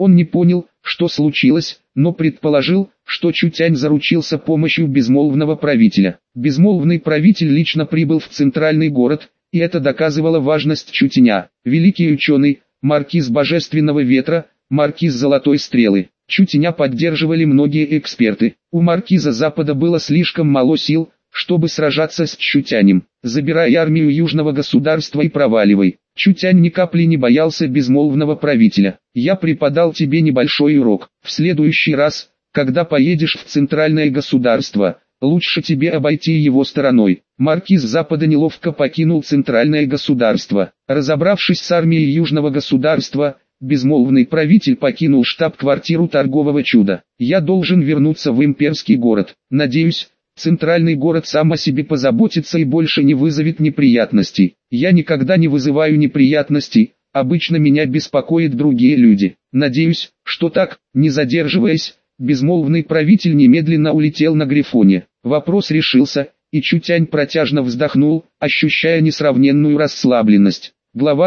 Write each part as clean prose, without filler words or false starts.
Он не понял, что случилось, но предположил, что Чутянь заручился помощью безмолвного правителя. Безмолвный правитель лично прибыл в центральный город, и это доказывало важность Чутяня. Великий ученый, маркиз Божественного Ветра, маркиз Золотой Стрелы. Чутяня поддерживали многие эксперты. У маркиза Запада было слишком мало сил, чтобы сражаться с Чутянем. Забирай армию южного государства и проваливай. Чутянь ни капли не боялся безмолвного правителя. Я преподал тебе небольшой урок. В следующий раз, когда поедешь в центральное государство, лучше тебе обойти его стороной. Маркиз Запада неловко покинул центральное государство. Разобравшись с армией южного государства, безмолвный правитель покинул штаб-квартиру торгового чуда. Я должен вернуться в имперский город. Надеюсь, центральный город сам о себе позаботится и больше не вызовет неприятностей. Я никогда не вызываю неприятностей, обычно меня беспокоят другие люди. Надеюсь, что так, не задерживаясь, безмолвный правитель немедленно улетел на Грифоне. Вопрос решился, и Чутянь протяжно вздохнул, ощущая несравненную расслабленность. Глава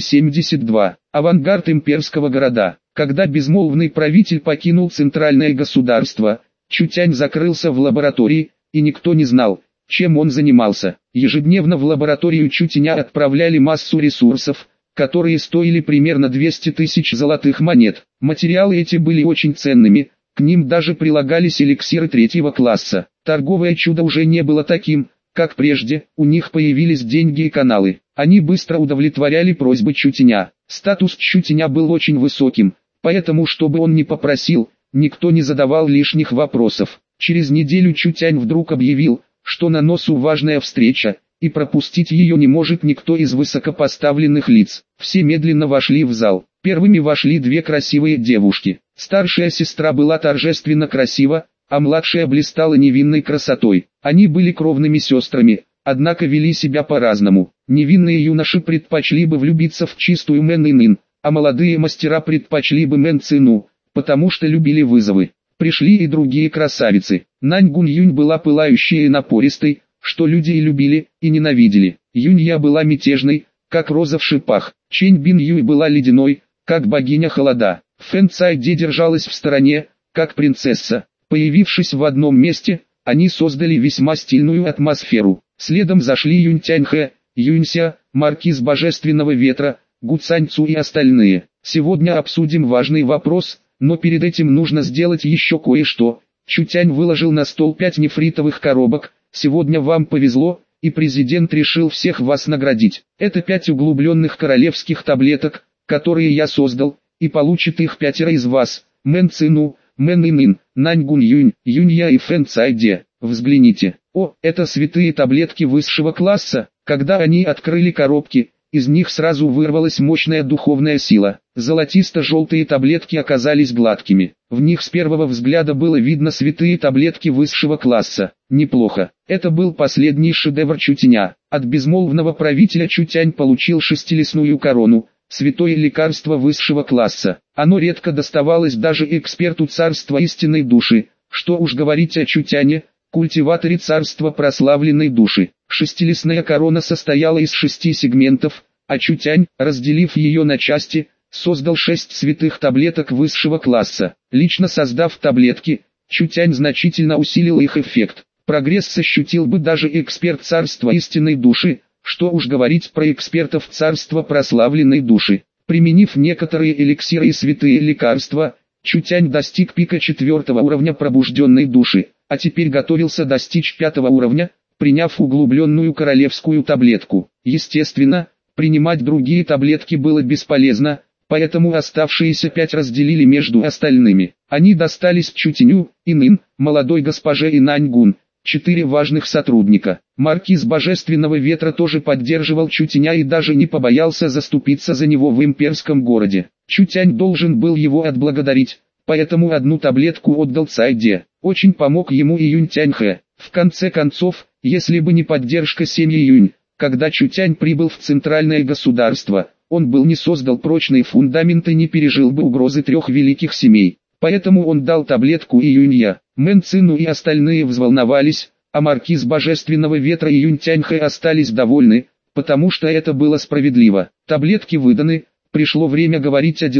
272. Авангард имперского города. Когда безмолвный правитель покинул центральное государство, Чутянь закрылся в лаборатории, и никто не знал, чем он занимался. Ежедневно в лабораторию Чутяня отправляли массу ресурсов, которые стоили примерно 200 тысяч золотых монет. Материалы эти были очень ценными, к ним даже прилагались эликсиры третьего класса. Торговое чудо уже не было таким, как прежде, у них появились деньги и каналы. Они быстро удовлетворяли просьбы Чутяня. Статус Чутяня был очень высоким, поэтому, чтобы он не попросил, никто не задавал лишних вопросов. Через неделю Чутянь вдруг объявил, что на носу важная встреча, и пропустить ее не может никто из высокопоставленных лиц. Все медленно вошли в зал. Первыми вошли две красивые девушки. Старшая сестра была торжественно красива, а младшая блистала невинной красотой. Они были кровными сестрами, однако вели себя по-разному. Невинные юноши предпочли бы влюбиться в чистую Мэн Инин, а молодые мастера предпочли бы Мэн Цину, потому что любили вызовы. Пришли и другие красавицы. Нань Гун Юнь была пылающей и напористой, что люди и любили, и ненавидели. Юнь Я была мятежной, как роза в шипах. Чэнь Бин Юй была ледяной, как богиня холода. Фэн Цай Де держалась в стороне, как принцесса. Появившись в одном месте, они создали весьма стильную атмосферу. Следом зашли Юнь Тяньхэ, Юнь Ся, маркиз Божественного Ветра, Гу Цань Цу и остальные. Сегодня обсудим важный вопрос, но перед этим нужно сделать еще кое-что. Чутянь выложил на стол 5 нефритовых коробок. Сегодня вам повезло, и президент решил всех вас наградить. Это 5 углубленных королевских таблеток, которые я создал, и получит их 5 из вас. Мэн Цину, Мэн Инин, Нань Гун Юнь, Юнь Я и Фэн Цай Де. Взгляните. О, это святые таблетки высшего класса. Когда они открыли коробки, из них сразу вырвалась мощная духовная сила. Золотисто-желтые таблетки оказались гладкими. В них с первого взгляда было видно святые таблетки высшего класса. Неплохо. Это был последний шедевр Чутяня. От безмолвного правителя Чутянь получил шестилистную корону, святое лекарство высшего класса. Оно редко доставалось даже эксперту царства истинной души. Что уж говорить о Чутяне, культиваторе царства прославленной души. Шестилистная корона состояла из 6 сегментов, а Чутянь, разделив ее на части, создал 6 святых таблеток высшего класса. Лично создав таблетки, Чутянь значительно усилил их эффект. Прогресс ощутил бы даже эксперт царства истинной души, что уж говорить про экспертов царства прославленной души. Применив некоторые эликсиры и святые лекарства, Чутянь достиг пика 4-го уровня пробужденной души, а теперь готовился достичь 5-го уровня, приняв углубленную королевскую таблетку. Естественно, принимать другие таблетки было бесполезно, поэтому оставшиеся 5 разделили между остальными. Они достались Чутяню, Инин, молодой госпоже и Нань Гун, 4 важных сотрудника. Маркиз Божественного Ветра тоже поддерживал Чутяня и даже не побоялся заступиться за него в имперском городе. Чутянь должен был его отблагодарить, поэтому одну таблетку отдал Цай Де. Очень помог ему и Юнь Тяньхэ. В конце концов, если бы не поддержка семьи Юнь, когда Чутянь прибыл в центральное государство, он был не создал прочный фундамент и не пережил бы угрозы 3 великих семей. Поэтому он дал таблетку и Юнь Я. Мэн Цину и остальные взволновались, а маркиз Божественного Ветра и Юнь Тяньхэ остались довольны, потому что это было справедливо. Таблетки выданы, пришло время говорить о делах.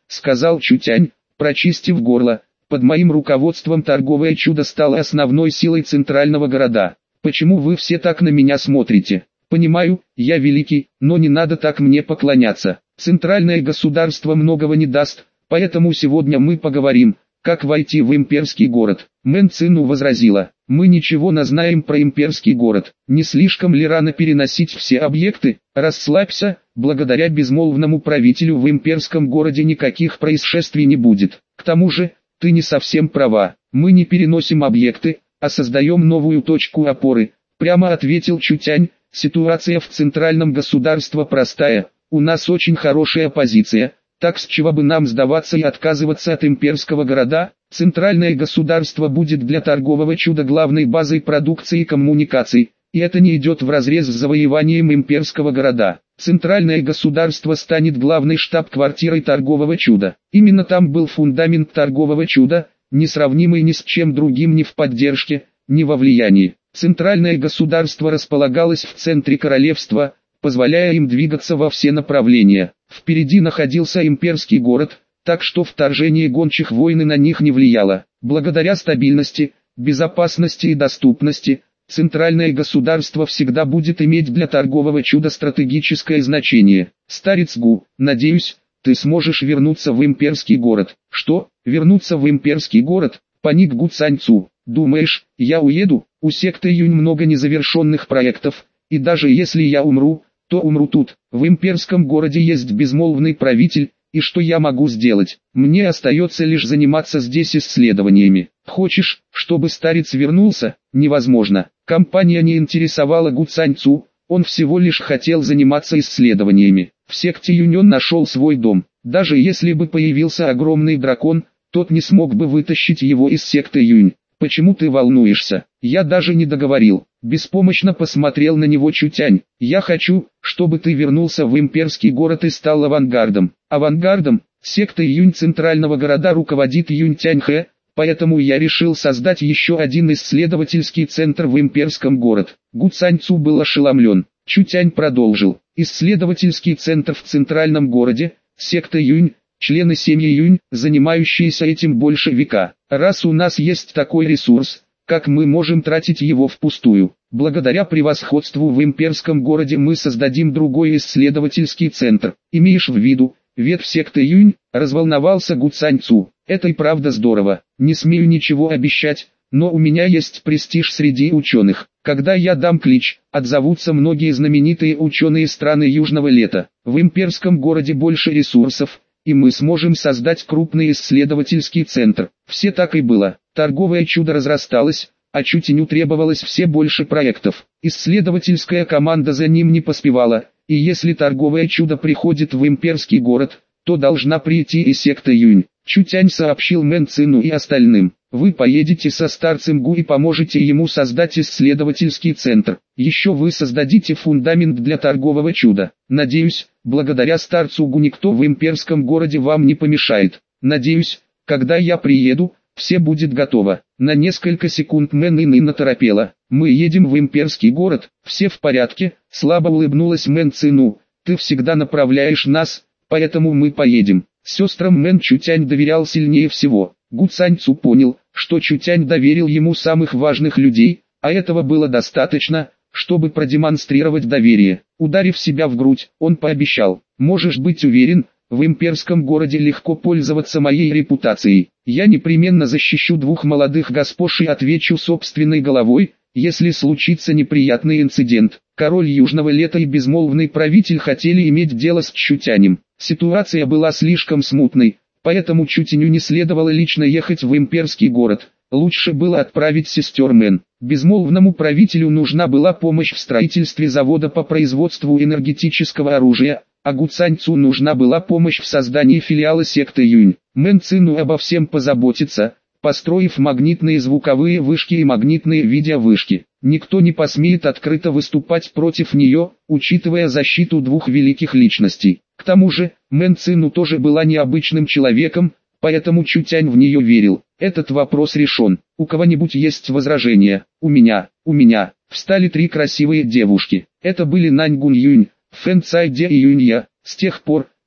сказал Чутянь, прочистив горло. Под моим руководством торговое чудо стало основной силой центрального города. Почему вы все так на меня смотрите? Понимаю, я великий, но не надо так мне поклоняться. Центральное государство многого не даст, поэтому сегодня мы поговорим, как войти в имперский город. Мэн Цину возразила, мы ничего не знаем про имперский город. Не слишком ли рано переносить все объекты? Расслабься, благодаря безмолвному правителю в имперском городе никаких происшествий не будет. К тому же, ты не совсем права, мы не переносим объекты, а создаем новую точку опоры, прямо ответил Чутянь. Ситуация в центральном государстве простая, у нас очень хорошая позиция, так с чего бы нам сдаваться и отказываться от имперского города? Центральное государство будет для торгового чуда главной базой продукции и коммуникаций, и это не идет вразрез с завоеванием имперского города. Центральное государство станет главной штаб-квартирой торгового чуда. Именно там был фундамент торгового чуда, несравнимый ни с чем другим ни в поддержке, ни во влиянии. Центральное государство располагалось в центре королевства, позволяя им двигаться во все направления. Впереди находился имперский город, так что вторжение гончих войн на них не влияло. Благодаря стабильности, безопасности и доступности, центральное государство всегда будет иметь для торгового чуда стратегическое значение. Старец Гу, надеюсь, ты сможешь вернуться в имперский город. Что, вернуться в имперский город? Паник Гу Цаньцу. Думаешь, я уеду? У секты Юнь много незавершенных проектов, и даже если я умру, то умру тут. В имперском городе есть безмолвный правитель, и что я могу сделать? Мне остается лишь заниматься здесь исследованиями. Хочешь, чтобы старец вернулся? Невозможно. Компания не интересовала Гу Цаньцу, он всего лишь хотел заниматься исследованиями. В секте Юнь он нашел свой дом. Даже если бы появился огромный дракон, тот не смог бы вытащить его из секты Юнь. Почему ты волнуешься? Я даже не договорил. Беспомощно посмотрел на него Чутянь. Я хочу, чтобы ты вернулся в имперский город и стал авангардом. Авангардом? Сектой Юнь центрального города руководит Юнь Тяньхэ, поэтому я решил создать еще один исследовательский центр в имперском город. Гу Цаньцу был ошеломлен. Чутянь продолжил. Исследовательский центр в центральном городе, секта Юнь, члены семьи Юнь, занимающиеся этим больше века. Раз у нас есть такой ресурс, как мы можем тратить его впустую? Благодаря превосходству в имперском городе мы создадим другой исследовательский центр. Имеешь в виду, ветвь секты Юнь? Разволновался Гу Цаньцу. Это и правда здорово. Не смею ничего обещать, но у меня есть престиж среди ученых. Когда я дам клич, отзовутся многие знаменитые ученые страны Южного Лета. В имперском городе больше ресурсов, и мы сможем создать крупный исследовательский центр. Все так и было. Торговое чудо разрасталось, а Чутяню требовалось все больше проектов. Исследовательская команда за ним не поспевала, и если торговое чудо приходит в имперский город, то должна прийти и секта Юнь. Чутянь сообщил Мэн Цину и остальным. Вы поедете со старцем Гу и поможете ему создать исследовательский центр. Еще вы создадите фундамент для торгового чуда. Надеюсь, благодаря старцу Гу никто в имперском городе вам не помешает. Надеюсь, когда я приеду, все будет готово. На несколько секунд Мэн Ин оторопела. Мы едем в имперский город, все в порядке, слабо улыбнулась Мэн Цину. Ты всегда направляешь нас, поэтому мы поедем. Сестрам Мэн Чутянь доверял сильнее всего. Гу Цаньцу понял, что Чутянь доверил ему самых важных людей, а этого было достаточно, чтобы продемонстрировать доверие. Ударив себя в грудь, он пообещал: «Можешь быть уверен, в имперском городе легко пользоваться моей репутацией. Я непременно защищу двух молодых госпож и отвечу собственной головой, если случится неприятный инцидент». Король Южного Лета и безмолвный правитель хотели иметь дело с Чутянем. Ситуация была слишком смутной, поэтому Чутяню не следовало лично ехать в имперский город. Лучше было отправить сестер Мэн. Безмолвному правителю нужна была помощь в строительстве завода по производству энергетического оружия, а Гу Цаньцу нужна была помощь в создании филиала секты Юнь. Мэн Цину обо всем позаботится, построив магнитные звуковые вышки и магнитные видеовышки. Никто не посмеет открыто выступать против нее, учитывая защиту двух великих личностей. К тому же, Мэн Цину тоже была необычным человеком, поэтому Чутянь в нее верил. Этот вопрос решен. У кого-нибудь есть возражения? У меня. Встали три красивые девушки. Это были Нань Гун Юнь, Фэн Цай Де и Юнья. С тех пор,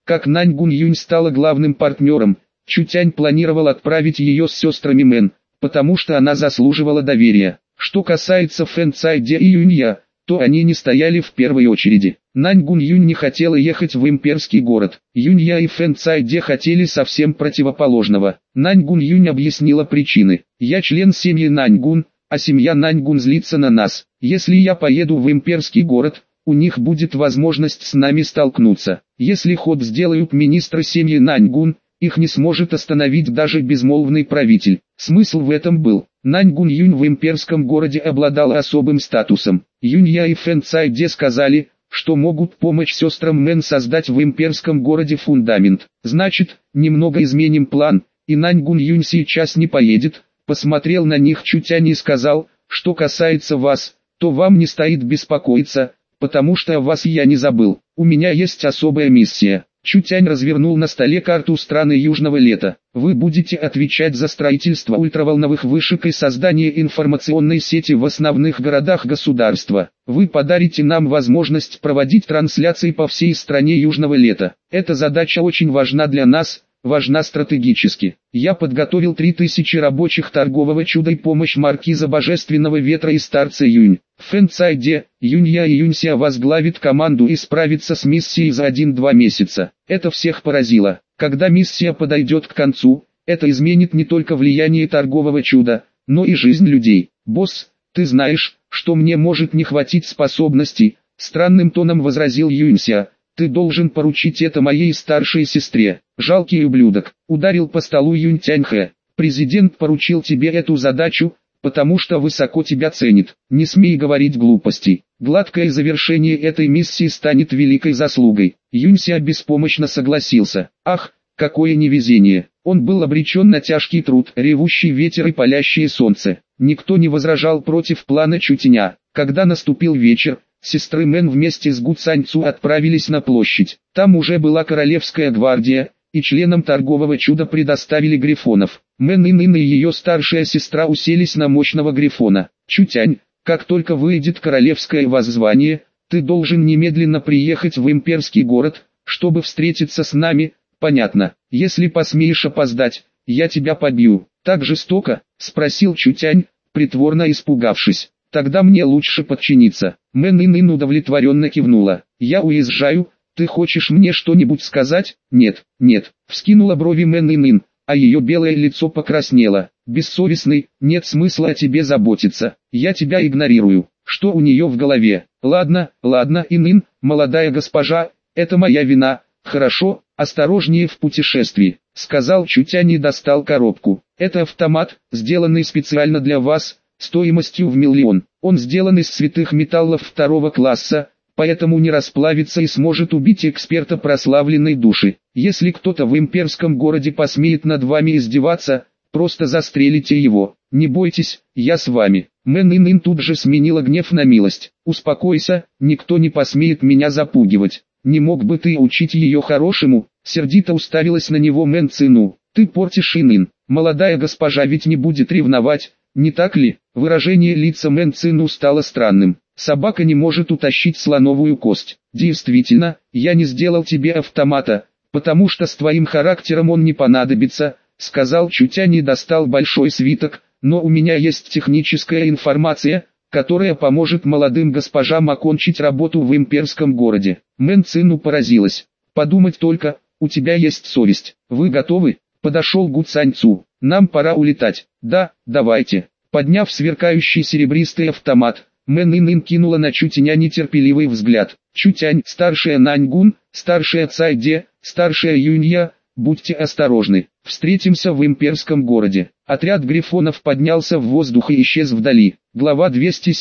Как Наньгун Юнь стала главным партнером, Чутянь планировал отправить ее с сестрами Мэн, потому что она заслуживала доверия. Что касается Фэн Цайде и Юнья, то они не стояли в первой очереди. Наньгун Юнь не хотела ехать в имперский город. Юнья и Фэн Цайде хотели совсем противоположного. Наньгун Юнь объяснила причины. «Я член семьи Наньгун, а семья Наньгун злится на нас. Если я поеду в имперский город, у них будет возможность с нами столкнуться. Если ход сделают министры семьи Наньгун, их не сможет остановить даже безмолвный правитель». Смысл в этом был. Наньгун Юнь в имперском городе обладала особым статусом. Юнья и Фэн Цайде сказали, что могут помочь сестрам Мэн создать в имперском городе фундамент. Значит, немного изменим план, и Наньгун Юнь сейчас не поедет. Посмотрел на них Чутянь и сказал, что касается вас, то вам не стоит беспокоиться, потому что о вас я не забыл. У меня есть особая миссия. Чутянь развернул на столе карту страны Южного Лета. Вы будете отвечать за строительство ультраволновых вышек и создание информационной сети в основных городах государства. Вы подарите нам возможность проводить трансляции по всей стране Южного Лета. Эта задача очень важна для нас, важна стратегически. Я подготовил 3000 рабочих торгового чуда и помощь маркиза Божественного Ветра и старца Юнь. Фэн Цайде, Юнья и Юнься возглавит команду и справится с миссией за 1-2 месяца. Это всех поразило. Когда миссия подойдет к концу, это изменит не только влияние торгового чуда, но и жизнь людей. «Босс, ты знаешь, что мне может не хватить способностей», — странным тоном возразил Юнься. «Ты должен поручить это моей старшей сестре». «Жалкий ублюдок», — ударил по столу Юнь Тяньхэ. «Президент поручил тебе эту задачу, потому что высоко тебя ценит. Не смей говорить глупостей. Гладкое завершение этой миссии станет великой заслугой». Юнься беспомощно согласился. Ах, какое невезение. Он был обречен на тяжкий труд, ревущий ветер и палящее солнце. Никто не возражал против плана Чутяня. Когда наступил вечер, сестры Мэн вместе с Гу Цаньцу отправились на площадь. Там уже была королевская гвардия, и членам торгового чуда предоставили грифонов. Мэн Ин и ее старшая сестра уселись на мощного грифона. «Чутянь, как только выйдет королевское воззвание, ты должен немедленно приехать в имперский город, чтобы встретиться с нами, понятно? Если посмеешь опоздать, я тебя побью». «Так жестоко?» — спросил Чутянь, притворно испугавшись. «Тогда мне лучше подчиниться». Мэн Ин удовлетворенно кивнула. «Я уезжаю, ты хочешь мне что-нибудь сказать?» «Нет, нет», — вскинула брови Мэн Ин, а ее белое лицо покраснело. «Бессовестный, нет смысла о тебе заботиться, я тебя игнорирую». Что у нее в голове? «Ладно, ладно, Ин, молодая госпожа, это моя вина, хорошо, осторожнее в путешествии», — сказал Чутянь и достал коробку. «Это автомат, сделанный специально для вас, стоимостью в 1 миллион. Он сделан из святых металлов 2 класса, поэтому не расплавится и сможет убить эксперта прославленной души. Если кто-то в имперском городе посмеет над вами издеваться, просто застрелите его. Не бойтесь, я с вами». Мэн Ин тут же сменила гнев на милость. «Успокойся, никто не посмеет меня запугивать. Не мог бы ты учить ее хорошему?» Сердито уставилась на него Мэн Цину. «Ты портишь Ин. Молодая госпожа ведь не будет ревновать, не так ли?» Выражение лица Мэн Цину стало странным. «Собака не может утащить слоновую кость. Действительно, я не сделал тебе автомата, потому что с твоим характером он не понадобится», — сказал Чутянь и достал большой свиток. «Но у меня есть техническая информация, которая поможет молодым госпожам окончить работу в имперском городе». Мэн Цину поразилась. «Подумать только, у тебя есть совесть. Вы готовы?» Подошел Гу Цаньцу. «Нам пора улетать». «Да, давайте». Подняв сверкающий серебристый автомат, Мэн Ин кинула на Чутяня нетерпеливый взгляд. «Чутянь, старшая Наньгун, старшая Цайде, старшая Юнья, будьте осторожны. Встретимся в имперском городе». Отряд грифонов поднялся в воздух и исчез вдали. Глава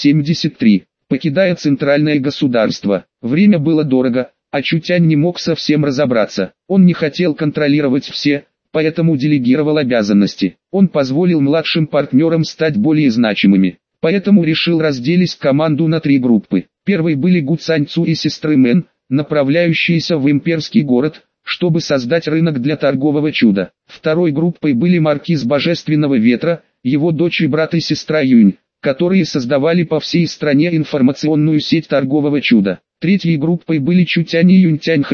273. Покидая центральное государство. Время было дорого, а Чутянь не мог совсем разобраться. Он не хотел контролировать все, поэтому делегировал обязанности. Он позволил младшим партнерам стать более значимыми. Поэтому решил разделить команду на 3 группы. Первой были Гу Цаньцу и сестры Мэн, направляющиеся в имперский город, чтобы создать рынок для торгового чуда. Второй группой были маркиз Божественного Ветра, его дочь и брат и сестра Юнь, которые создавали по всей стране информационную сеть торгового чуда. Третьей группой были Чутянь и Юнь Тяньхэ,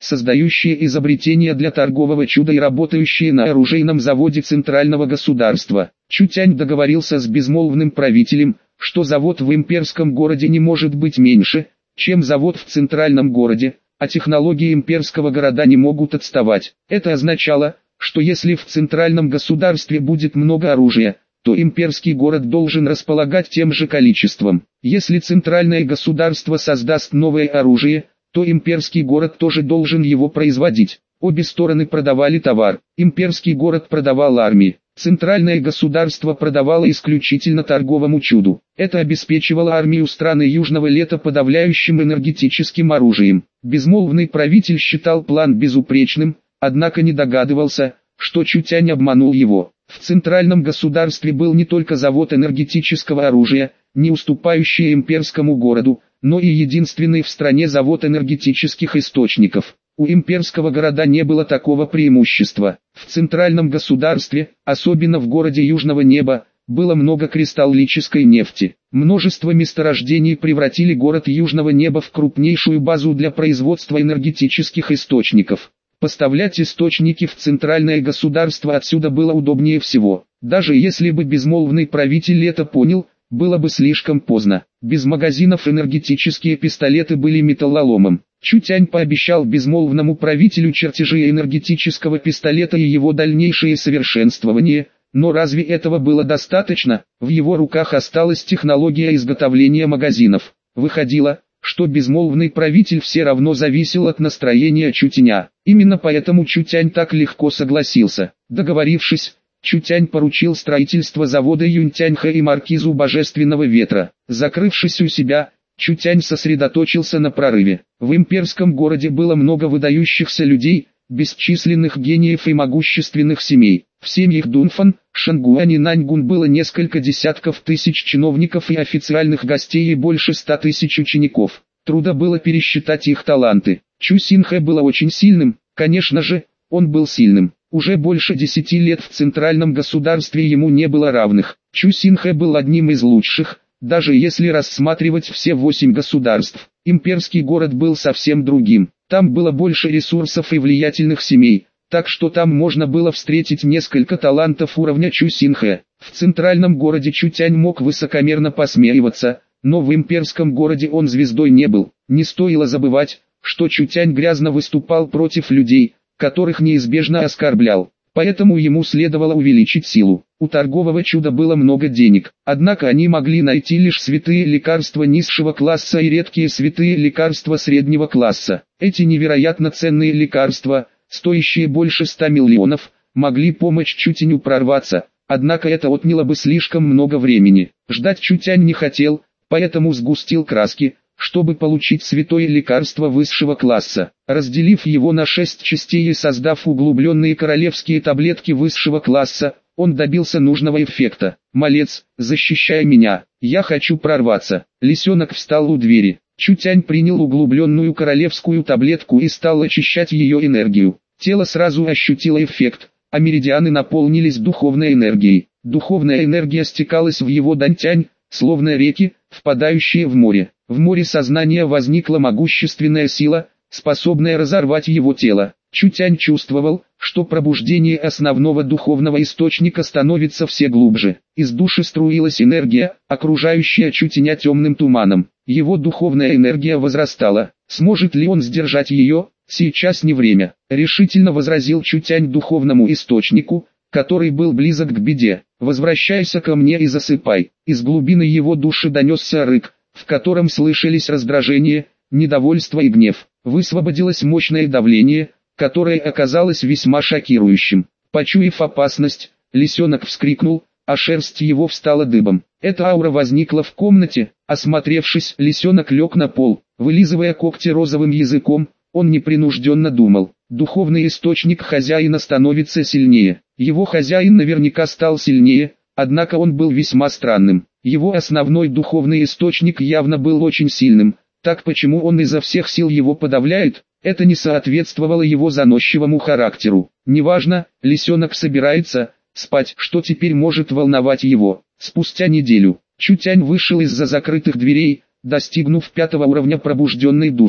создающие изобретения для торгового чуда и работающие на оружейном заводе центрального государства. Чутянь договорился с безмолвным правителем, что завод в имперском городе не может быть меньше, чем завод в центральном городе, а технологии имперского города не могут отставать. Это означало, что если в центральном государстве будет много оружия, то имперский город должен располагать тем же количеством. Если центральное государство создаст новое оружие, то имперский город тоже должен его производить. Обе стороны продавали товар. Имперский город продавал армии. Центральное государство продавало исключительно торговому чуду. Это обеспечивало армию страны Южного Лета подавляющим энергетическим оружием. Безмолвный правитель считал план безупречным, однако не догадывался, что Чутянь обманул его. В центральном государстве был не только завод энергетического оружия, не уступающий имперскому городу, но и единственный в стране завод энергетических источников. У имперского города не было такого преимущества. В центральном государстве, особенно в городе Южного Неба, было много кристаллической нефти. Множество месторождений превратили город Южного Неба в крупнейшую базу для производства энергетических источников. Поставлять источники в центральное государство отсюда было удобнее всего. Даже если бы безмолвный правитель это понял, было бы слишком поздно. Без магазинов энергетические пистолеты были металлоломом. Чутянь пообещал безмолвному правителю чертежи энергетического пистолета и его дальнейшее совершенствование, но разве этого было достаточно? В его руках осталась технология изготовления магазинов. Выходило, что безмолвный правитель все равно зависел от настроения Чутяня. Именно поэтому Чутянь так легко согласился. Договорившись, Чутянь поручил строительство завода Юньтяньха и маркизу Божественного Ветра. Закрывшись у себя, Чутянь сосредоточился на прорыве. В имперском городе было много выдающихся людей, бесчисленных гениев и могущественных семей. В семьях Дунфан, Шангуань и Наньгун было несколько десятков тысяч чиновников и официальных гостей и больше 100 тысяч учеников. Трудно было пересчитать их таланты. Чу Синхэ было очень сильным, конечно же, он был сильным. Уже больше 10 лет в центральном государстве ему не было равных. Чу Синхэ был одним из лучших, даже если рассматривать все 8 государств. Имперский город был совсем другим. Там было больше ресурсов и влиятельных семей, так что там можно было встретить несколько талантов уровня Чу Синхэ. В центральном городе Чутянь мог высокомерно посмеиваться, но в имперском городе он звездой не был. Не стоило забывать, что Чутянь грязно выступал против людей, которых неизбежно оскорблял. Поэтому ему следовало увеличить силу. У торгового чуда было много денег, однако они могли найти лишь святые лекарства низшего класса и редкие святые лекарства среднего класса. Эти невероятно ценные лекарства, стоящие больше 100 миллионов, могли помочь Чутяню прорваться, однако это отняло бы слишком много времени. Ждать Чутянь не хотел, поэтому сгустил краски, чтобы получить святое лекарство высшего класса. Разделив его на 6 частей и создав углубленные королевские таблетки высшего класса, он добился нужного эффекта. «Малец, защищай меня, я хочу прорваться». Лисенок встал у двери. Чутянь принял углубленную королевскую таблетку и стал очищать ее энергию. Тело сразу ощутило эффект, а меридианы наполнились духовной энергией. Духовная энергия стекалась в его дантянь, словно реки, впадающие в море. В море сознания возникла могущественная сила, способная разорвать его тело. Чутянь чувствовал, что пробуждение основного духовного источника становится все глубже. Из души струилась энергия, окружающая Чутяня темным туманом. Его духовная энергия возрастала. Сможет ли он сдержать ее? Сейчас не время. Решительно возразил Чутянь духовному источнику, который был близок к беде. «Возвращайся ко мне и засыпай». Из глубины его души донесся рык, в котором слышались раздражение, недовольство и гнев. Высвободилось мощное давление, которое оказалось весьма шокирующим. Почуяв опасность, лисенок вскрикнул, а шерсть его встала дыбом. Эта аура возникла в комнате. Осмотревшись, лисенок лег на пол, вылизывая когти розовым языком. Он непринужденно думал: духовный источник хозяина становится сильнее. Его хозяин наверняка стал сильнее, однако он был весьма странным. Его основной духовный источник явно был очень сильным, так почему он изо всех сил его подавляет? Это не соответствовало его заносчивому характеру. Неважно, лисенок собирается спать, что теперь может волновать его. Спустя неделю, Чутянь вышел из-за закрытых дверей, достигнув 5-го уровня пробужденной души.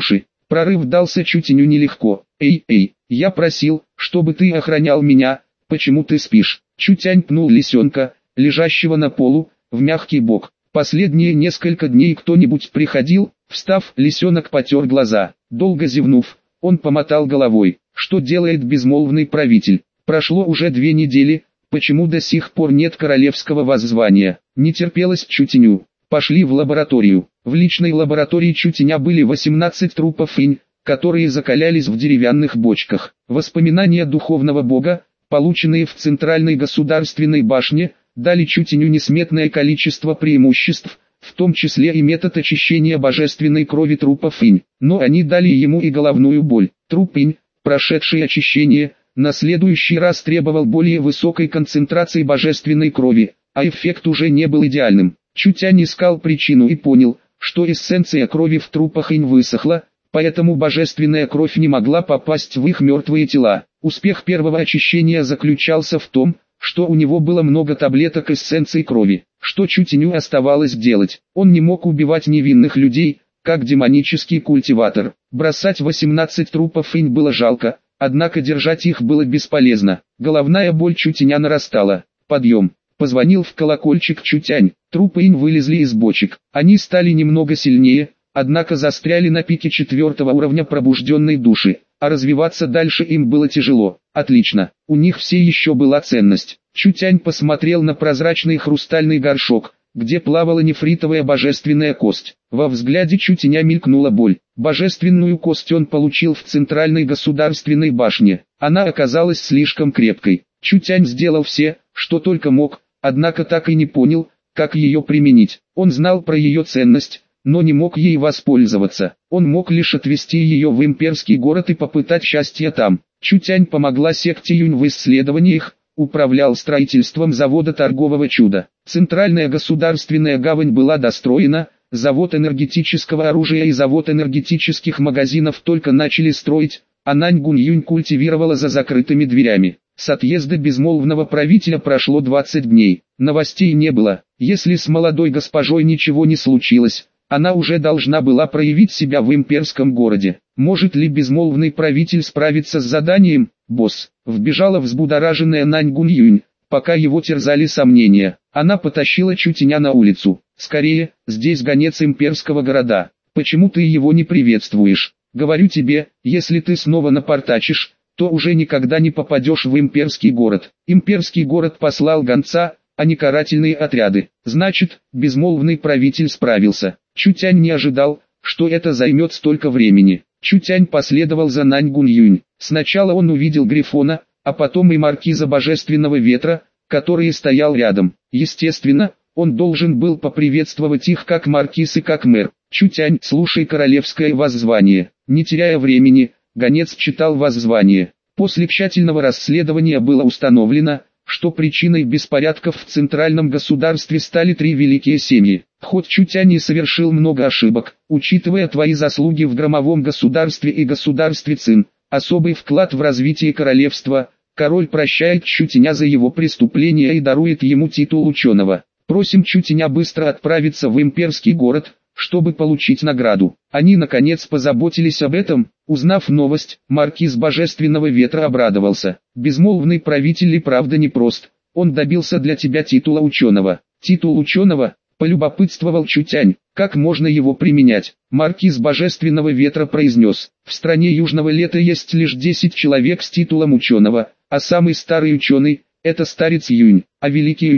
Прорыв дался Чутеню нелегко. «Эй, я просил, чтобы ты охранял меня, почему ты спишь?» Чутянь пнул лисенка, лежащего на полу, в мягкий бок. Последние несколько дней кто-нибудь приходил? Встав, лисенок потер глаза. Долго зевнув, он помотал головой. Что делает безмолвный правитель? Прошло уже 2 недели, почему до сих пор нет королевского воззвания? Не терпелось Чутеню. Пошли в лабораторию. В личной лаборатории Чутеня были 18 трупов инь, которые закалялись в деревянных бочках. Воспоминания духовного бога, полученные в Центральной государственной башне, дали Чутеню несметное количество преимуществ, в том числе и метод очищения божественной крови трупов инь. Но они дали ему и головную боль. Труп инь, прошедший очищение, на следующий раз требовал более высокой концентрации божественной крови, а эффект уже не был идеальным. Чутянь искал причину и понял, что эссенция крови в трупах инь высохла, поэтому божественная кровь не могла попасть в их мертвые тела. Успех первого очищения заключался в том, что у него было много таблеток эссенции крови. Что Чутеню оставалось делать? Он не мог убивать невинных людей, как демонический культиватор. Бросать 18 трупов инь было жалко, однако держать их было бесполезно. Головная боль Чутеня нарастала. Подъем. Позвонил в колокольчик Чутянь. Трупы инь вылезли из бочек. Они стали немного сильнее, однако застряли на пике 4-го уровня пробужденной души, а развиваться дальше им было тяжело. Отлично, у них все еще была ценность. Чутянь посмотрел на прозрачный хрустальный горшок, где плавала нефритовая божественная кость. Во взгляде Чутеня мелькнула боль. Божественную кость он получил в Центральной государственной башне. Она оказалась слишком крепкой. Чутянь сделал все, что только мог, однако так и не понял, как ее применить. Он знал про ее ценность, но не мог ей воспользоваться. Он мог лишь отвезти ее в имперский город и попытать счастья там. Чутянь помогла секте Юнь в исследованиях, управлял строительством завода торгового чуда. Центральная государственная гавань была достроена, завод энергетического оружия и завод энергетических магазинов только начали строить, а Наньгун Юнь культивировала за закрытыми дверями. С отъезда безмолвного правителя прошло 20 дней. Новостей не было. Если с молодой госпожой ничего не случилось, она уже должна была проявить себя в имперском городе. Может ли безмолвный правитель справиться с заданием? «Босс!» Вбежала взбудораженная Наньгун Юнь, пока его терзали сомнения. Она потащила Чутеня на улицу. «Скорее, здесь гонец имперского города. Почему ты его не приветствуешь? Говорю тебе, если ты снова напортачишь, то уже никогда не попадешь в имперский город». Имперский город послал гонца, а не карательные отряды. Значит, безмолвный правитель справился. Чутянь не ожидал, что это займет столько времени. Чутянь последовал за Наньгун Юнь. Сначала он увидел Грифона, а потом и маркиза Божественного Ветра, который стоял рядом. Естественно, он должен был поприветствовать их как маркиз и как мэр. «Чутянь, слушай королевское воззвание». Не теряя времени, гонец читал воззвание. После тщательного расследования было установлено, что причиной беспорядков в центральном государстве стали 3 великие семьи. Хоть Чутянь и совершил много ошибок, учитывая твои заслуги в громовом государстве и государстве Цин, особый вклад в развитие королевства, король прощает Чутеня за его преступления и дарует ему титул ученого. Просим Чутеня быстро отправиться в имперский город, чтобы получить награду. Они наконец позаботились об этом. Узнав новость, маркиз Божественного Ветра обрадовался. Безмолвный правитель и правда непрост. Он добился для тебя титула ученого. Титул ученого? Полюбопытствовал Чутянь. Как можно его применять? Маркиз Божественного Ветра произнес. В стране Южного Лета есть лишь 10 человек с титулом ученого, а самый старый ученый – это старец Юнь. А великий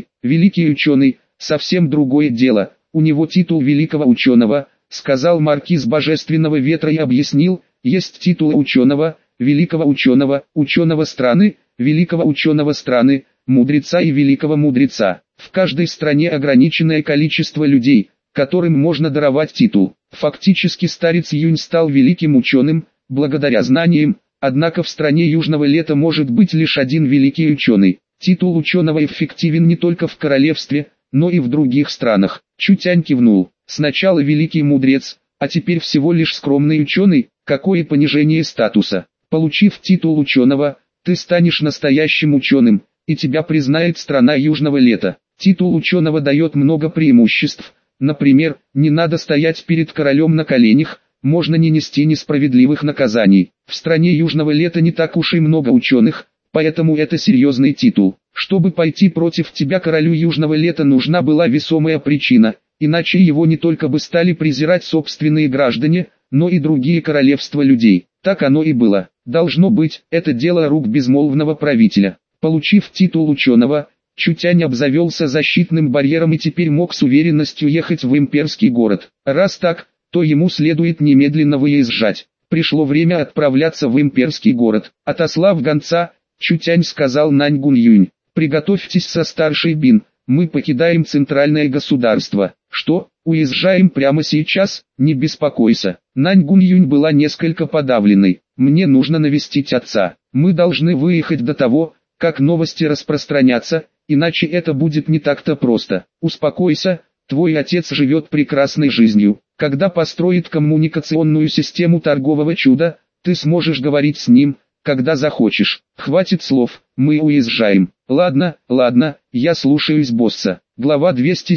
ученый, совсем другое дело. У него титул великого ученого, сказал маркиз Божественного Ветра и объяснил, есть титул ученого, великого ученого страны, великого ученого страны, мудреца и великого мудреца. В каждой стране ограниченное количество людей, которым можно даровать титул. Фактически старец Юнь стал великим ученым, благодаря знаниям, однако в стране Южного Лета может быть лишь один великий ученый. Титул ученого эффективен не только в королевстве, но и в других странах. Чутянь кивнул. Сначала великий мудрец, а теперь всего лишь скромный ученый. Какое понижение статуса. Получив титул ученого, ты станешь настоящим ученым, и тебя признает страна Южного Лета. Титул ученого дает много преимуществ. Например, не надо стоять перед королем на коленях, можно не нести несправедливых наказаний. В стране Южного Лета не так уж и много ученых, поэтому это серьезный титул. Чтобы пойти против тебя королю Южного Лета нужна была весомая причина, иначе его не только бы стали презирать собственные граждане, но и другие королевства людей. Так оно и было. Должно быть, это дело рук безмолвного правителя. Получив титул ученого, Чутянь обзавелся защитным барьером и теперь мог с уверенностью ехать в имперский город. Раз так, то ему следует немедленно выезжать. Пришло время отправляться в имперский город. Отослав гонца, Чутянь сказал Нань Гунъюнь: «Приготовьтесь со старшей Бин, мы покидаем центральное государство». «Что, уезжаем прямо сейчас? Не беспокойся». Нань Гунъюнь была несколько подавленной. «Мне нужно навестить отца. Мы должны выехать до того, как новости распространятся, иначе это будет не так-то просто. Успокойся, твой отец живет прекрасной жизнью. Когда построит коммуникационную систему торгового чуда, ты сможешь говорить с ним, когда захочешь. Хватит слов, мы уезжаем». «Ладно, ладно, я слушаюсь босса». Глава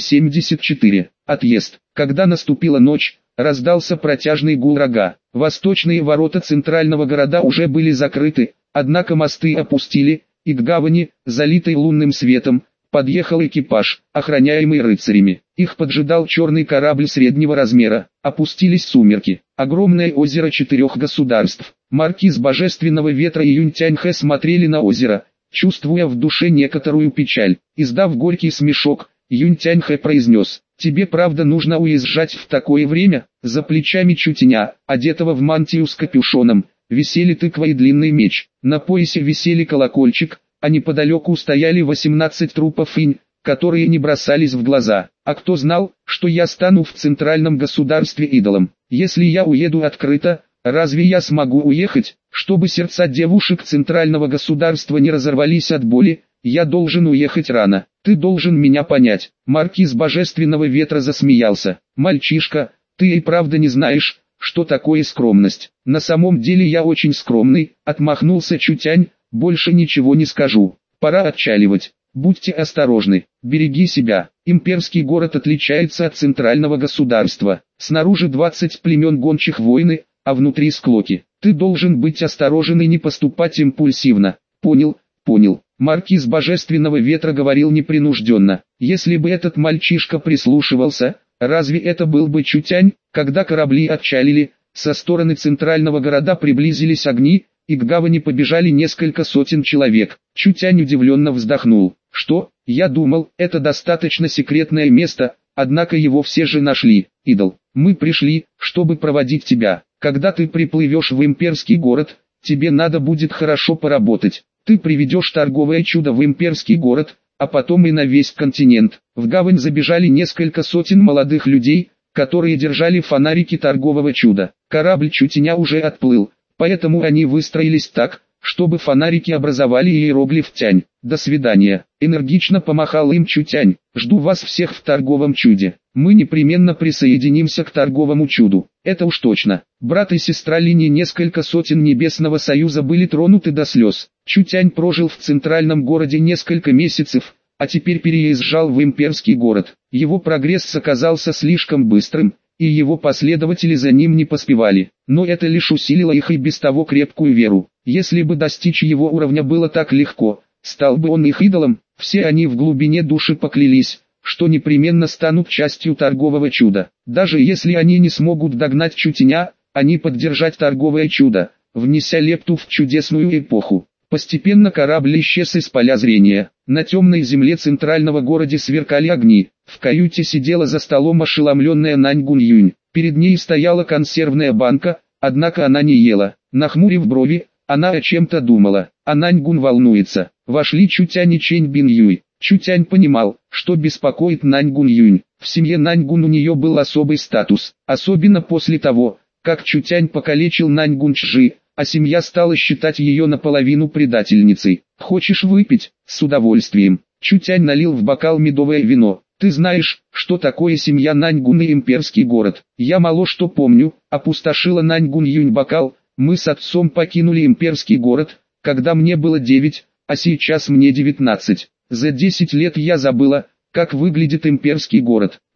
274. Отъезд. Когда наступила ночь, раздался протяжный гул рога. Восточные ворота центрального города уже были закрыты, однако мосты опустили, и к гавани, залитой лунным светом, подъехал экипаж, охраняемый рыцарями. Их поджидал черный корабль среднего размера. Опустились сумерки. Огромное озеро 4 государств. Маркиз Божественного Ветра и Юнь-Тяньхэ смотрели на озеро, чувствуя в душе некоторую печаль. Издав горький смешок, Юнь-Тяньхэ произнес: «Тебе правда нужно уезжать в такое время?» За плечами Чутяня, одетого в мантию с капюшоном, висели тыква и длинный меч. На поясе висели колокольчик, а неподалеку стояли 18 трупов инь, которые не бросались в глаза. «А кто знал, что я стану в центральном государстве идолом? Если я уеду открыто, разве я смогу уехать? Чтобы сердца девушек центрального государства не разорвались от боли, я должен уехать рано. Ты должен меня понять». Маркиз Божественного Ветра засмеялся. «Мальчишка, ты и правда не знаешь, что такое скромность». «На самом деле я очень скромный», — отмахнулся Чутянь, — «больше ничего не скажу. Пора отчаливать. Будьте осторожны, береги себя». Имперский город отличается от центрального государства. Снаружи 20 племен гончих войны, а внутри склоки. Ты должен быть осторожен и не поступать импульсивно. «Понял, понял». Маркиз Божественного Ветра говорил непринужденно. Если бы этот мальчишка прислушивался, разве это был бы Чутянь? Когда корабли отчалили, со стороны центрального города приблизились огни, и к гавани побежали несколько сотен человек. Чутянь удивленно вздохнул. «Что? Я думал, это достаточно секретное место, однако его все же нашли. Идол, мы пришли, чтобы проводить тебя. Когда ты приплывешь в имперский город, тебе надо будет хорошо поработать. Ты приведешь торговое чудо в имперский город, а потом и на весь континент». В гавань забежали несколько сотен молодых людей, которые держали фонарики торгового чуда. Корабль Чутяня уже отплыл, поэтому они выстроились так, чтобы фонарики образовали иероглиф «Тянь». «До свидания», — энергично помахал им Чутянь. «Жду вас всех в торговом чуде. Мы непременно присоединимся к торговому чуду. Это уж точно». Брат и сестра Линь и несколько сотен Небесного Союза были тронуты до слез. Чутянь прожил в центральном городе несколько месяцев, а теперь переезжал в имперский город. Его прогресс оказался слишком быстрым, и его последователи за ним не поспевали. Но это лишь усилило их и без того крепкую веру. Если бы достичь его уровня было так легко, стал бы он их идолом. Все они в глубине души поклялись, что непременно станут частью торгового чуда. Даже если они не смогут догнать Чутяня, они поддержать торговое чудо, внеся лепту в чудесную эпоху. Постепенно корабль исчез из поля зрения. На темной земле центрального города сверкали огни. В каюте сидела за столом ошеломленная Нань Гунъюнь. Перед ней стояла консервная банка, однако она не ела. Нахмурив брови, она о чем-то думала. А Нань Гун волнуется. Вошли Чутянь и Чэнь Бин Юй. Чутянь понимал, что беспокоит Нань Гунъюнь. В семье Нань Гун у нее был особый статус. Особенно после того, как Чутянь покалечил Нань Гун Чжи, а семья стала считать ее наполовину предательницей. «Хочешь выпить?» «С удовольствием». Чутянь налил в бокал медовое вино. «Ты знаешь, что такое семья Наньгун и имперский город?» «Я мало что помню», — опустошила Нань Гунъюнь бокал. «Мы с отцом покинули имперский город, когда мне было 9, а сейчас мне 19. За 10 лет я забыла, как выглядит имперский город.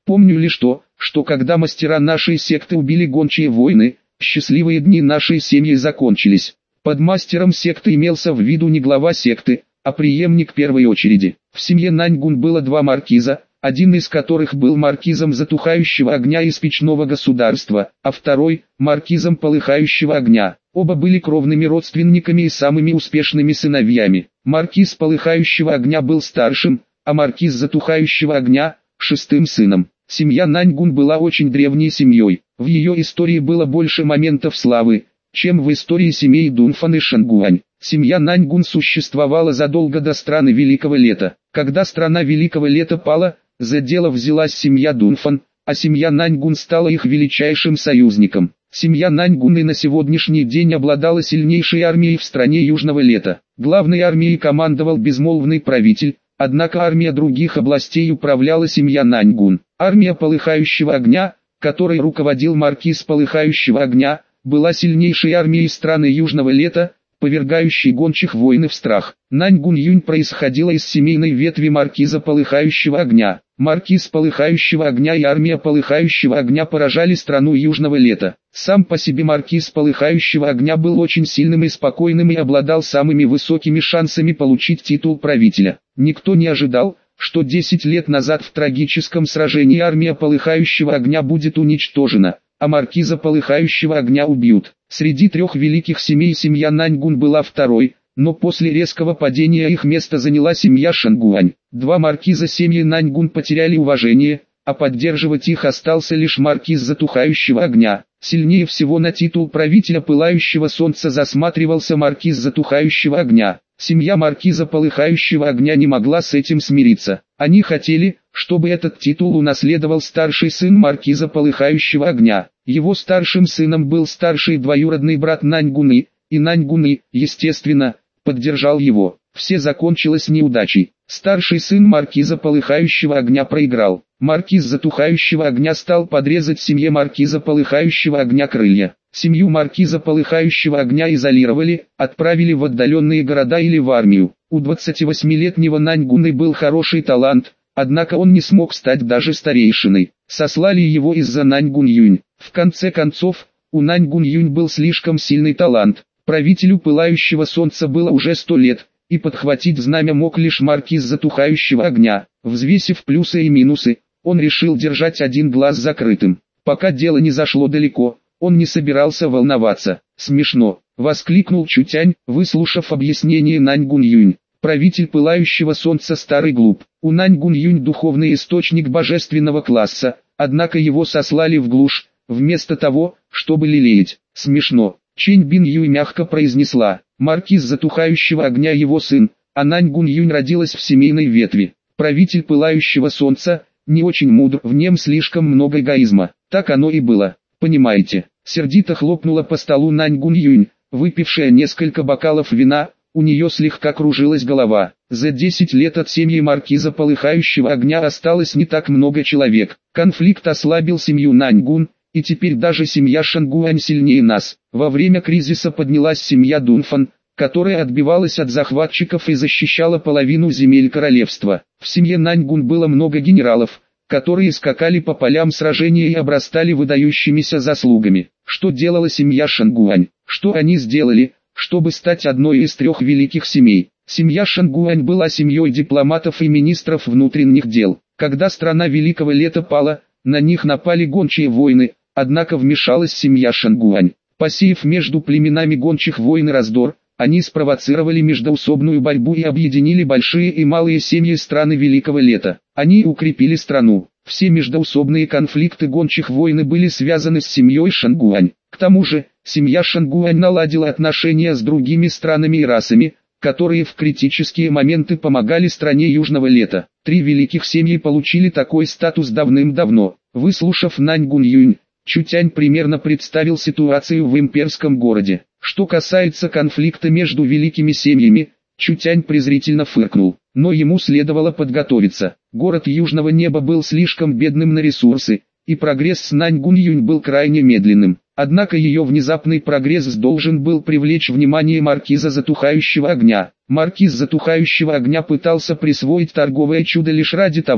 Помню лишь то, что когда мастера нашей секты убили гончие войны, счастливые дни нашей семьи закончились. Под мастером секты имелся в виду не глава секты, а преемник первой очереди. В семье Наньгун было два маркиза, один из которых был маркизом затухающего огня из печного государства, а второй – маркизом полыхающего огня. Оба были кровными родственниками и самыми успешными сыновьями. Маркиз полыхающего огня был старшим, а маркиз затухающего огня – шестым сыном. Семья Наньгун была очень древней семьей. В ее истории было больше моментов славы, чем в истории семей Дунфан и Шангуань. Семья Наньгун существовала задолго до страны Великого Лета. Когда страна Великого Лета пала, за дело взялась семья Дунфан, а семья Наньгун стала их величайшим союзником. Семья Наньгун и на сегодняшний день обладала сильнейшей армией в стране Южного Лета. Главной армией командовал безмолвный правитель, однако армия других областей управляла семья Наньгун. Армия полыхающего огня, которой руководил маркиз полыхающего огня, была сильнейшей армией страны Южного Лета, повергающей гончих войны в страх. Наньгун Юнь происходила из семейной ветви маркиза полыхающего огня. Маркиз полыхающего огня и армия полыхающего огня поражали страну Южного Лета. Сам по себе маркиз полыхающего огня был очень сильным и спокойным и обладал самыми высокими шансами получить титул правителя. Никто не ожидал, что 10 лет назад в трагическом сражении армия полыхающего огня будет уничтожена, а маркиза полыхающего огня убьют. Среди трех великих семей семья Наньгун была второй, но после резкого падения их место заняла семья Шангуань. Два маркиза семьи Наньгун потеряли уважение, а поддерживать их остался лишь маркиз затухающего огня. Сильнее всего на титул правителя пылающего солнца засматривался маркиз затухающего огня. Семья маркиза полыхающего огня не могла с этим смириться. Они хотели, чтобы этот титул унаследовал старший сын маркиза полыхающего огня. Его старшим сыном был старший двоюродный брат Наньгуны, и Наньгуны, естественно, поддержал его. Все закончилось неудачей. Старший сын маркиза полыхающего огня проиграл. Маркиз затухающего огня стал подрезать семье маркиза полыхающего огня крылья. Семью маркиза полыхающего огня изолировали, отправили в отдаленные города или в армию. У 28-летнего Наньгуны был хороший талант, однако он не смог стать даже старейшиной. Сослали его из-за Наньгун Юнь. В конце концов, у Наньгун Юнь был слишком сильный талант. Правителю пылающего солнца было уже 100 лет, и подхватить знамя мог лишь маркиз затухающего огня. Взвесив плюсы и минусы, он решил держать один глаз закрытым. Пока дело не зашло далеко, он не собирался волноваться. «Смешно», — воскликнул Чутянь, выслушав объяснение Наньгун Юнь. Правитель пылающего солнца старый глуп. У Наньгун Юнь духовный источник божественного класса, однако его сослали в глушь, вместо того, чтобы лелеять. «Смешно», — Чэнь Бин Юй мягко произнесла. Маркиз затухающего огня его сын, а Наньгун Юнь родилась в семейной ветви. Правитель пылающего солнца не очень мудр, в нем слишком много эгоизма. Так оно и было, понимаете. Сердито хлопнула по столу Наньгун Юнь, выпившая несколько бокалов вина, у нее слегка кружилась голова. За 10 лет от семьи маркиза полыхающего огня осталось не так много человек. Конфликт ослабил семью Наньгун, и теперь даже семья Шангуань сильнее нас. Во время кризиса поднялась семья Дунфан, которая отбивалась от захватчиков и защищала половину земель королевства. В семье Наньгун было много генералов, которые скакали по полям сражения и обрастали выдающимися заслугами. Что делала семья Шангуань? Что они сделали, чтобы стать одной из трех великих семей? Семья Шангуань была семьей дипломатов и министров внутренних дел. Когда страна Великого Лета пала, на них напали гончие войны, однако вмешалась семья Шангуань. Посеяв между племенами гончих войн и раздор, они спровоцировали междоусобную борьбу и объединили большие и малые семьи страны Великого Лета. Они укрепили страну. Все междоусобные конфликты гончих войны были связаны с семьей Шангуань. К тому же, семья Шангуань наладила отношения с другими странами и расами, которые в критические моменты помогали стране Южного Лета. Три великих семьи получили такой статус давным-давно. Выслушав Наньгун Юнь, Чутянь примерно представил ситуацию в имперском городе. Что касается конфликта между великими семьями, Чутянь презрительно фыркнул, но ему следовало подготовиться. Город Южного Неба был слишком бедным на ресурсы, и прогресс с Наньгун Юнь был крайне медленным. Однако ее внезапный прогресс должен был привлечь внимание маркиза затухающего огня. Маркиз затухающего огня пытался присвоить торговое чудо лишь ради того,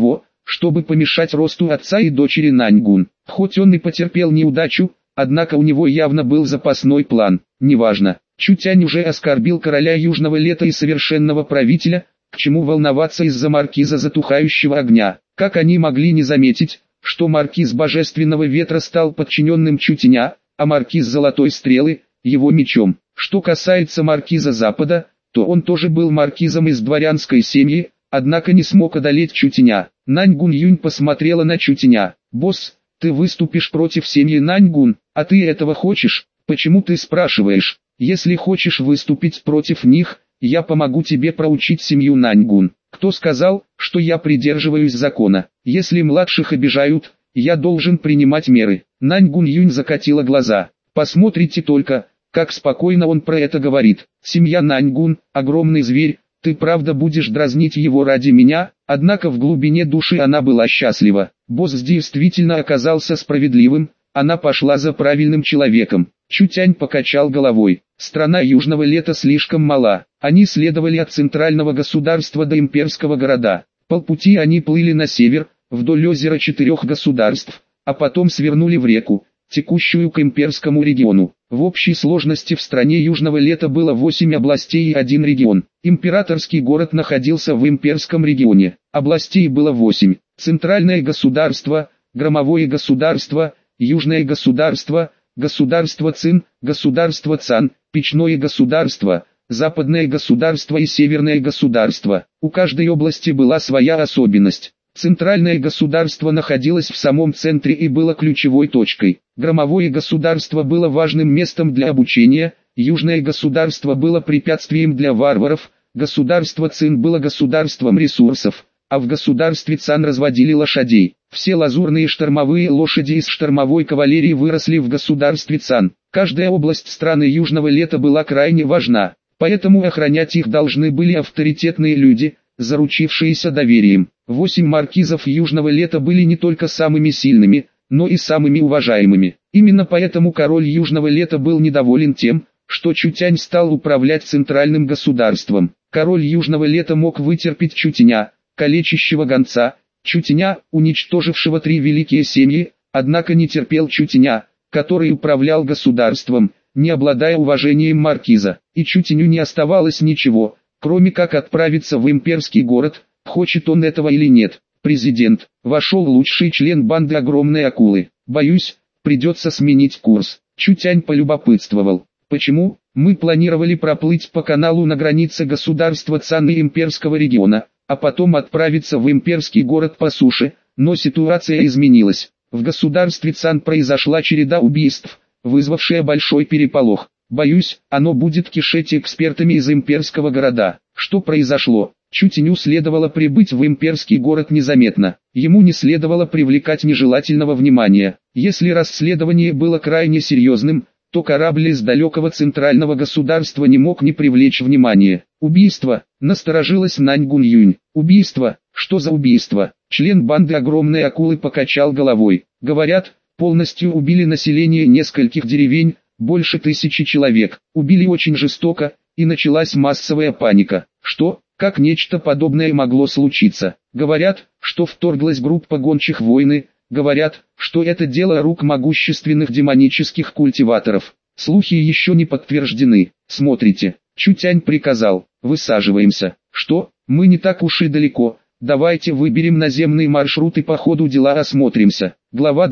чтобы помешать росту отца и дочери Наньгун. Хоть он и потерпел неудачу, однако у него явно был запасной план. Неважно, Чутянь уже оскорбил короля Южного Лета и совершенного правителя, к чему волноваться из-за маркиза затухающего огня. Как они могли не заметить, что маркиз Божественного Ветра стал подчиненным Чутяня, а маркиз Золотой Стрелы – его мечом. Что касается маркиза Запада, то он тоже был маркизом из дворянской семьи, однако не смог одолеть Чутяня. Наньгун Юнь посмотрела на Чутяня. «Босс, ты выступишь против семьи Наньгун, а ты этого хочешь? Почему ты спрашиваешь? Если хочешь выступить против них, я помогу тебе проучить семью Наньгун. Кто сказал, что я придерживаюсь закона? Если младших обижают, я должен принимать меры». Наньгун Юнь закатила глаза. «Посмотрите только, как спокойно он про это говорит. Семья Наньгун – огромный зверь, ты правда будешь дразнить его ради меня?» Однако в глубине души она была счастлива. Босс действительно оказался справедливым, она пошла за правильным человеком. Чутянь покачал головой. Страна Южного Лета слишком мала. Они следовали от центрального государства до имперского города. Полпути они плыли на север, вдоль озера 4 государств, а потом свернули в реку, текущую к имперскому региону. В общей сложности в стране Южного Лета было 8 областей и 1 регион. Императорский город находился в имперском регионе. Областей было 8. Центральное государство, Громовое государство, Южное государство, Государство Цин, Государство Цан, Печное государство, Западное государство и Северное государство. У каждой области была своя особенность. Центральное государство находилось в самом центре и было ключевой точкой. Громовое государство было важным местом для обучения, Южное государство было препятствием для варваров, государство Цин было государством ресурсов, а в государстве Цан разводили лошадей. Все лазурные штормовые лошади из штормовой кавалерии выросли в государстве Цан. Каждая область страны Южного Лета была крайне важна, поэтому охранять их должны были авторитетные люди, заручившиеся доверием. 8 маркизов Южного Лета были не только самыми сильными, но и самыми уважаемыми. Именно поэтому король Южного Лета был недоволен тем, что Чутянь стал управлять центральным государством. Король Южного Лета мог вытерпеть Чутяня, калечащего гонца, Чутяня, уничтожившего 3 великие семьи, однако не терпел Чутяня, который управлял государством, не обладая уважением маркиза. И Чутяню не оставалось ничего, кроме как отправиться в имперский город, хочет он этого или нет. Президент, вошел лучший член банды огромной акулы. Боюсь, придется сменить курс. Чутянь полюбопытствовал. Почему? Мы планировали проплыть по каналу на границе государства Цан и имперского региона, а потом отправиться в имперский город по суше, но ситуация изменилась. В государстве Цан произошла череда убийств, вызвавшая большой переполох. Боюсь, оно будет кишеть экспертами из имперского города. Что произошло? Чутяню следовало прибыть в имперский город незаметно. Ему не следовало привлекать нежелательного внимания. Если расследование было крайне серьезным, то корабль из далекого центрального государства не мог не привлечь внимания. Убийство, насторожилась Наньгун Юнь. Убийство, что за убийство? Член банды огромной акулы покачал головой. Говорят, полностью убили население нескольких деревень, больше 1000 человек. Убили очень жестоко, и началась массовая паника. Что? Как нечто подобное могло случиться? Говорят, что вторглась группа гончих войны, говорят, что это дело рук могущественных демонических культиваторов. Слухи еще не подтверждены. Смотрите, Чутянь приказал, высаживаемся. Что? Мы не так уж и далеко. Давайте выберем наземный маршрут и по ходу дела осмотримся. Глава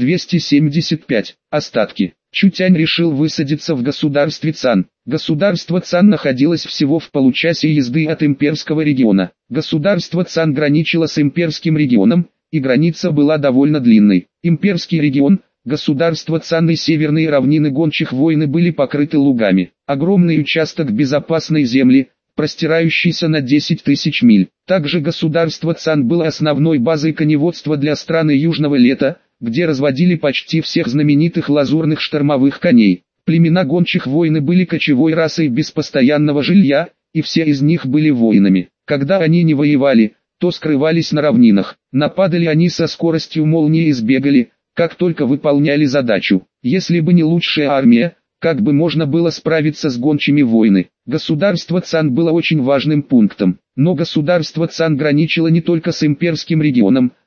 275. Остатки. Чутянь решил высадиться в государстве Цан. Государство Цан находилось всего в получасе езды от имперского региона. Государство Цан граничило с имперским регионом, и граница была довольно длинной. Имперский регион, государство Цан и северные равнины гончих войны были покрыты лугами. Огромный участок безопасной земли, простирающийся на 10 000 миль. Также государство Цан было основной базой коневодства для страны Южного Лета, где разводили почти всех знаменитых лазурных штормовых коней. Племена гончих войны были кочевой расой без постоянного жилья, и все из них были воинами. Когда они не воевали, то скрывались на равнинах. Нападали они со скоростью молнии и сбегали, как только выполняли задачу. Если бы не лучшая армия, как бы можно было справиться с гончими войны? Государство Цан было очень важным пунктом. Но государство Цан граничило не только с имперским регионом,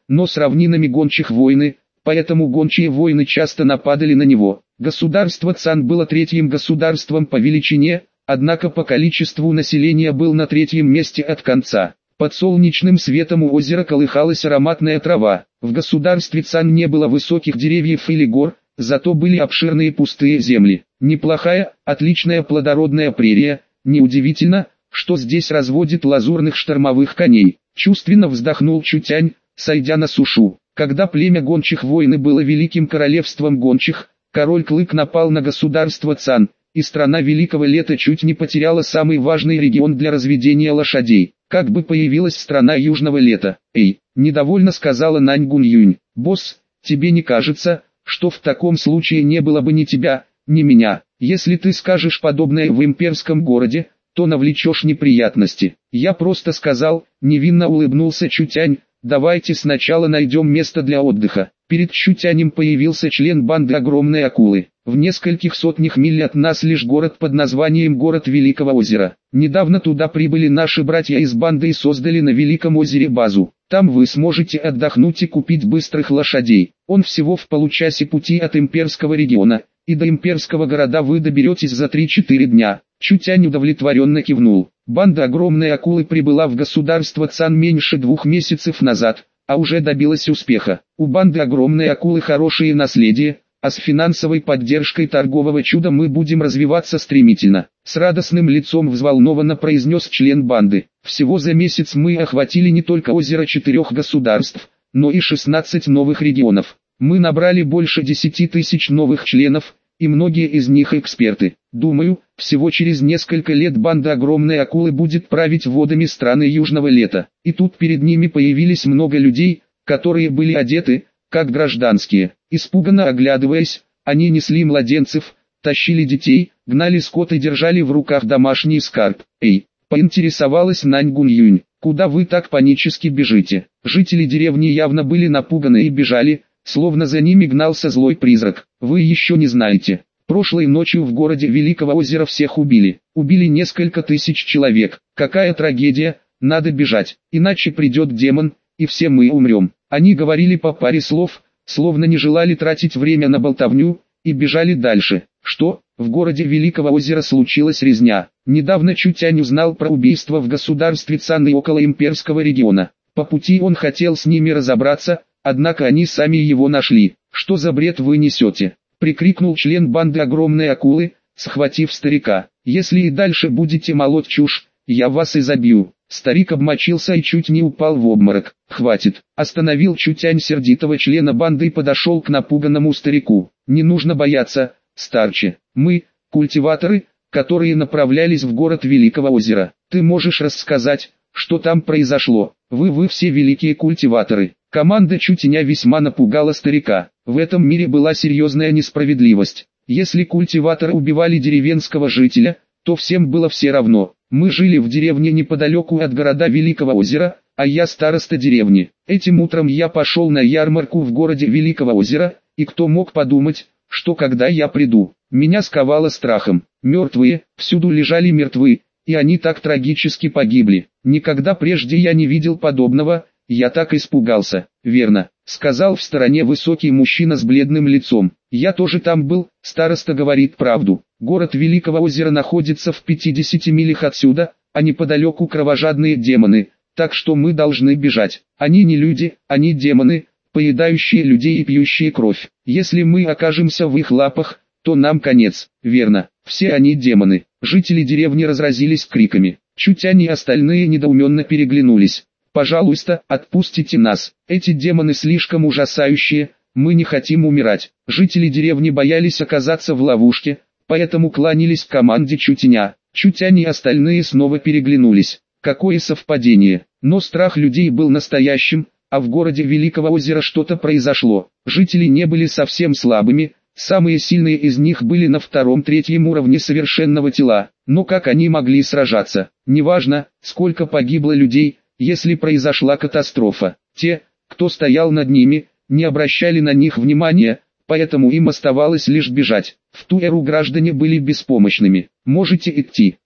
но с равнинами гончих войны, поэтому гончие войны часто нападали на него. Государство Цан было третьим государством по величине, однако по количеству населения был на третьем месте от конца. Под солнечным светом у озера колыхалась ароматная трава. В государстве Цан не было высоких деревьев или гор, зато были обширные пустые земли. Неплохая, отличная плодородная прерия. Неудивительно, что здесь разводят лазурных штормовых коней. Чувственно вздохнул Чутянь, сойдя на сушу. Когда племя гончих войны было великим королевством гончих, король Клык напал на государство Цан, и страна Великого Лета чуть не потеряла самый важный регион для разведения лошадей. Как бы появилась страна Южного Лета. «Эй!» – недовольно сказала Нань Гунь-Юнь. «Босс, тебе не кажется, что в таком случае не было бы ни тебя, ни меня? Если ты скажешь подобное в имперском городе, то навлечешь неприятности». «Я просто сказал», – невинно улыбнулся Чутянь, – «давайте сначала найдем место для отдыха». Перед Чутянем появился член банды огромной акулы. В нескольких сотнях миль от нас лишь город под названием Город Великого Озера. Недавно туда прибыли наши братья из банды и создали на Великом озере базу. Там вы сможете отдохнуть и купить быстрых лошадей. Он всего в получасе пути от имперского региона, и до имперского города вы доберетесь за 3-4 дня. Чутянь удовлетворенно кивнул. Банда огромной акулы прибыла в государство Цан меньше 2 месяцев назад, а уже добилась успеха. У банды огромной акулы хорошее наследие, а с финансовой поддержкой торгового чуда мы будем развиваться стремительно. С радостным лицом взволнованно произнес член банды. Всего за месяц мы охватили не только озеро 4 государств, но и 16 новых регионов. Мы набрали больше 10 тысяч новых членов, и многие из них эксперты. Думаю, всего через несколько лет банда огромной акулы будет править водами страны Южного Лета. И тут перед ними появились много людей, которые были одеты, как гражданские. Испуганно оглядываясь, они несли младенцев, тащили детей, гнали скот и держали в руках домашний скарб. «Эй!» – поинтересовалась Нань Гунь-Юнь. «Куда вы так панически бежите?» Жители деревни явно были напуганы и бежали, словно за ними гнался злой призрак. «Вы еще не знаете. Прошлой ночью в городе Великого Озера всех убили. Убили несколько тысяч человек. Какая трагедия, надо бежать, иначе придет демон, и все мы умрем». Они говорили по паре слов, словно не желали тратить время на болтовню, и бежали дальше. Что? В городе Великого Озера случилась резня. Недавно Чутянь узнал про убийство в государстве Цан и около имперского региона. По пути он хотел с ними разобраться, однако они сами его нашли. «Что за бред вы несете?» – прикрикнул член банды огромной акулы, схватив старика. «Если и дальше будете молоть чушь, я вас и забью». Старик обмочился и чуть не упал в обморок. «Хватит!» – остановил Чутянь сердитого члена банды и подошел к напуганному старику. «Не нужно бояться, старче. Мы – культиваторы, которые направлялись в город Великого Озера. Ты можешь рассказать, что там произошло? Вы все великие культиваторы». Команда Чутяня весьма напугала старика. В этом мире была серьезная несправедливость. Если культиваторы убивали деревенского жителя, то всем было все равно. Мы жили в деревне неподалеку от города Великого Озера, а я староста деревни. Этим утром я пошел на ярмарку в городе Великого Озера, и кто мог подумать, что когда я приду, меня сковало страхом. Мертвые, всюду лежали мертвы, и они так трагически погибли. Никогда прежде я не видел подобного, я так испугался. «Верно», — сказал в стороне высокий мужчина с бледным лицом. «Я тоже там был», — староста говорит правду. Город Великого Озера находится в 50 милях отсюда, а неподалеку кровожадные демоны, так что мы должны бежать. Они не люди, они демоны, поедающие людей и пьющие кровь. Если мы окажемся в их лапах, то нам конец». «Верно, все они демоны». Жители деревни разразились криками. Чутянь и остальные недоуменно переглянулись. «Пожалуйста, отпустите нас, эти демоны слишком ужасающие, мы не хотим умирать». Жители деревни боялись оказаться в ловушке, поэтому кланялись команде Чутяня. Чутянь и остальные снова переглянулись. Какое совпадение, но страх людей был настоящим, а в городе Великого Озера что-то произошло. Жители не были совсем слабыми, самые сильные из них были на 2-3 уровне совершенного тела, но как они могли сражаться? Неважно, сколько погибло людей, если произошла катастрофа. Те, кто стоял над ними, не обращали на них внимания, поэтому им оставалось лишь бежать. В ту эру граждане были беспомощными. «Можете идти»,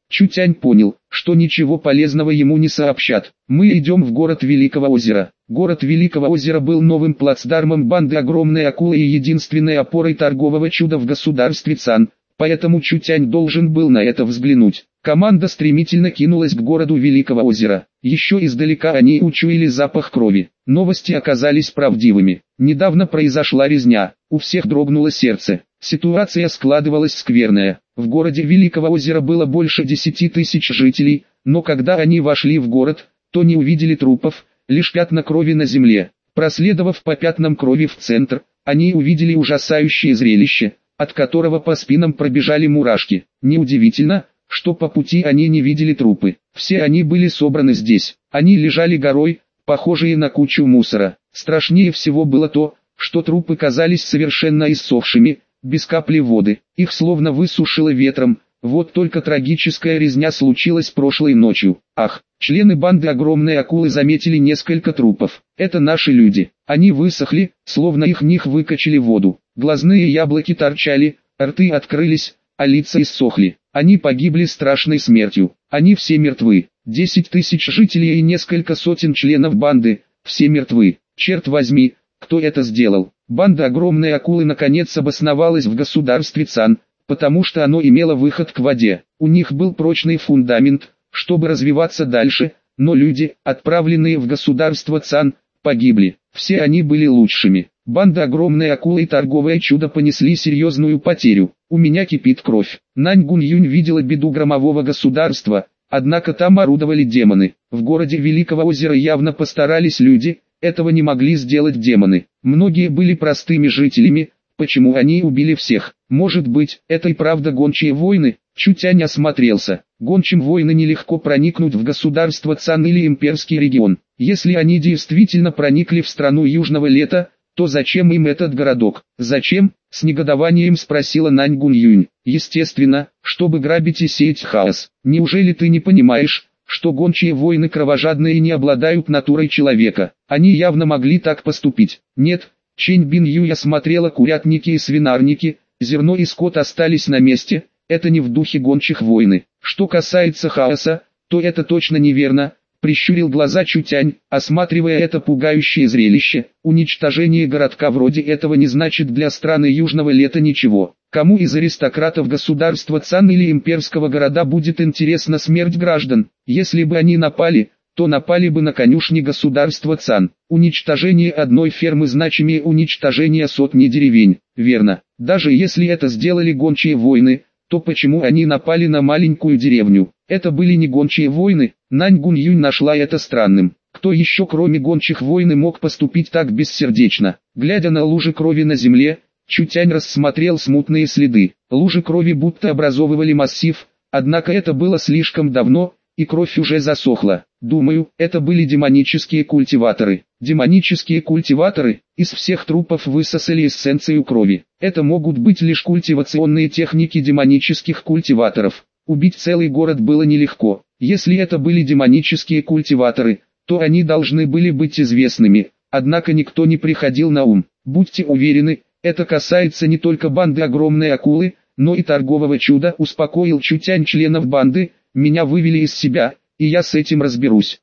Чутянь понял, что ничего полезного ему не сообщат. Мы идем в город Великого озера. Город Великого озера был новым плацдармом банды огромной акулы и единственной опорой торгового чуда в государстве Цан, поэтому Чутянь должен был на это взглянуть. Команда стремительно кинулась к городу Великого озера. Еще издалека они учуяли запах крови. Новости оказались правдивыми. Недавно произошла резня, у всех дрогнуло сердце. Ситуация складывалась скверная. В городе Великого озера было больше 10 тысяч жителей, но когда они вошли в город, то не увидели трупов, лишь пятна крови на земле. Проследовав по пятнам крови в центр, они увидели ужасающее зрелище, от которого по спинам пробежали мурашки. Неудивительно, что по пути они не видели трупы. Все они были собраны здесь. Они лежали горой, похожие на кучу мусора. Страшнее всего было то, что трупы казались совершенно иссохшими, без капли воды. Их словно высушило ветром. Вот только трагическая резня случилась прошлой ночью. Ах, члены банды огромной акулы заметили несколько трупов. Это наши люди. Они высохли, словно их них выкачали воду. Глазные яблоки торчали, рты открылись, а лица иссохли. Они погибли страшной смертью. Они все мертвы. 10 тысяч жителей и несколько сотен членов банды, все мертвы. Черт возьми, кто это сделал? Банда огромной акулы наконец обосновалась в государстве Цан, потому что оно имело выход к воде. У них был прочный фундамент, чтобы развиваться дальше, но люди, отправленные в государство Цан, погибли. Все они были лучшими. Банда огромной акулы и торговое чудо понесли серьезную потерю. У меня кипит кровь. Нань Гунь-Юнь видела беду громового государства, однако там орудовали демоны. В городе Великого озера явно постарались люди, этого не могли сделать демоны. Многие были простыми жителями, почему они убили всех? Может быть, это и правда гончие войны? Чутянь осмотрелся. Гончим войны нелегко проникнуть в государство Цан или имперский регион. Если они действительно проникли в страну Южного Лета, то зачем им этот городок? Зачем? С негодованием спросила Нань Гунь-Юнь. Естественно, чтобы грабить и сеять хаос. Неужели ты не понимаешь, что гончие воины кровожадные и не обладают натурой человека? Они явно могли так поступить. Нет, Чэнь Бин Юй осмотрела курятники и свинарники, зерно и скот остались на месте, это не в духе гончих войны. Что касается хаоса, то это точно неверно. Прищурил глаза Чутянь, осматривая это пугающее зрелище. Уничтожение городка вроде этого не значит для страны Южного Лета ничего. Кому из аристократов государства Цан или имперского города будет интересна смерть граждан? Если бы они напали, то напали бы на конюшни государства Цан. Уничтожение одной фермы значимее уничтожения сотни деревень. Верно. Даже если это сделали гончие войны, то почему они напали на маленькую деревню? Это были не гончие войны. Нань Гунь-Юнь нашла это странным. Кто еще кроме гончих войны мог поступить так бессердечно? Глядя на лужи крови на земле, Чутянь рассмотрел смутные следы. Лужи крови будто образовывали массив, однако это было слишком давно, и кровь уже засохла. Думаю, это были демонические культиваторы. Демонические культиваторы из всех трупов высосали эссенцию крови. Это могут быть лишь культивационные техники демонических культиваторов. Убить целый город было нелегко. Если это были демонические культиваторы, то они должны были быть известными, однако никто не приходил на ум. Будьте уверены, это касается не только банды огромной акулы, но и торгового чуда. Успокоил Чутянь членов банды. Меня вывели из себя, и я с этим разберусь.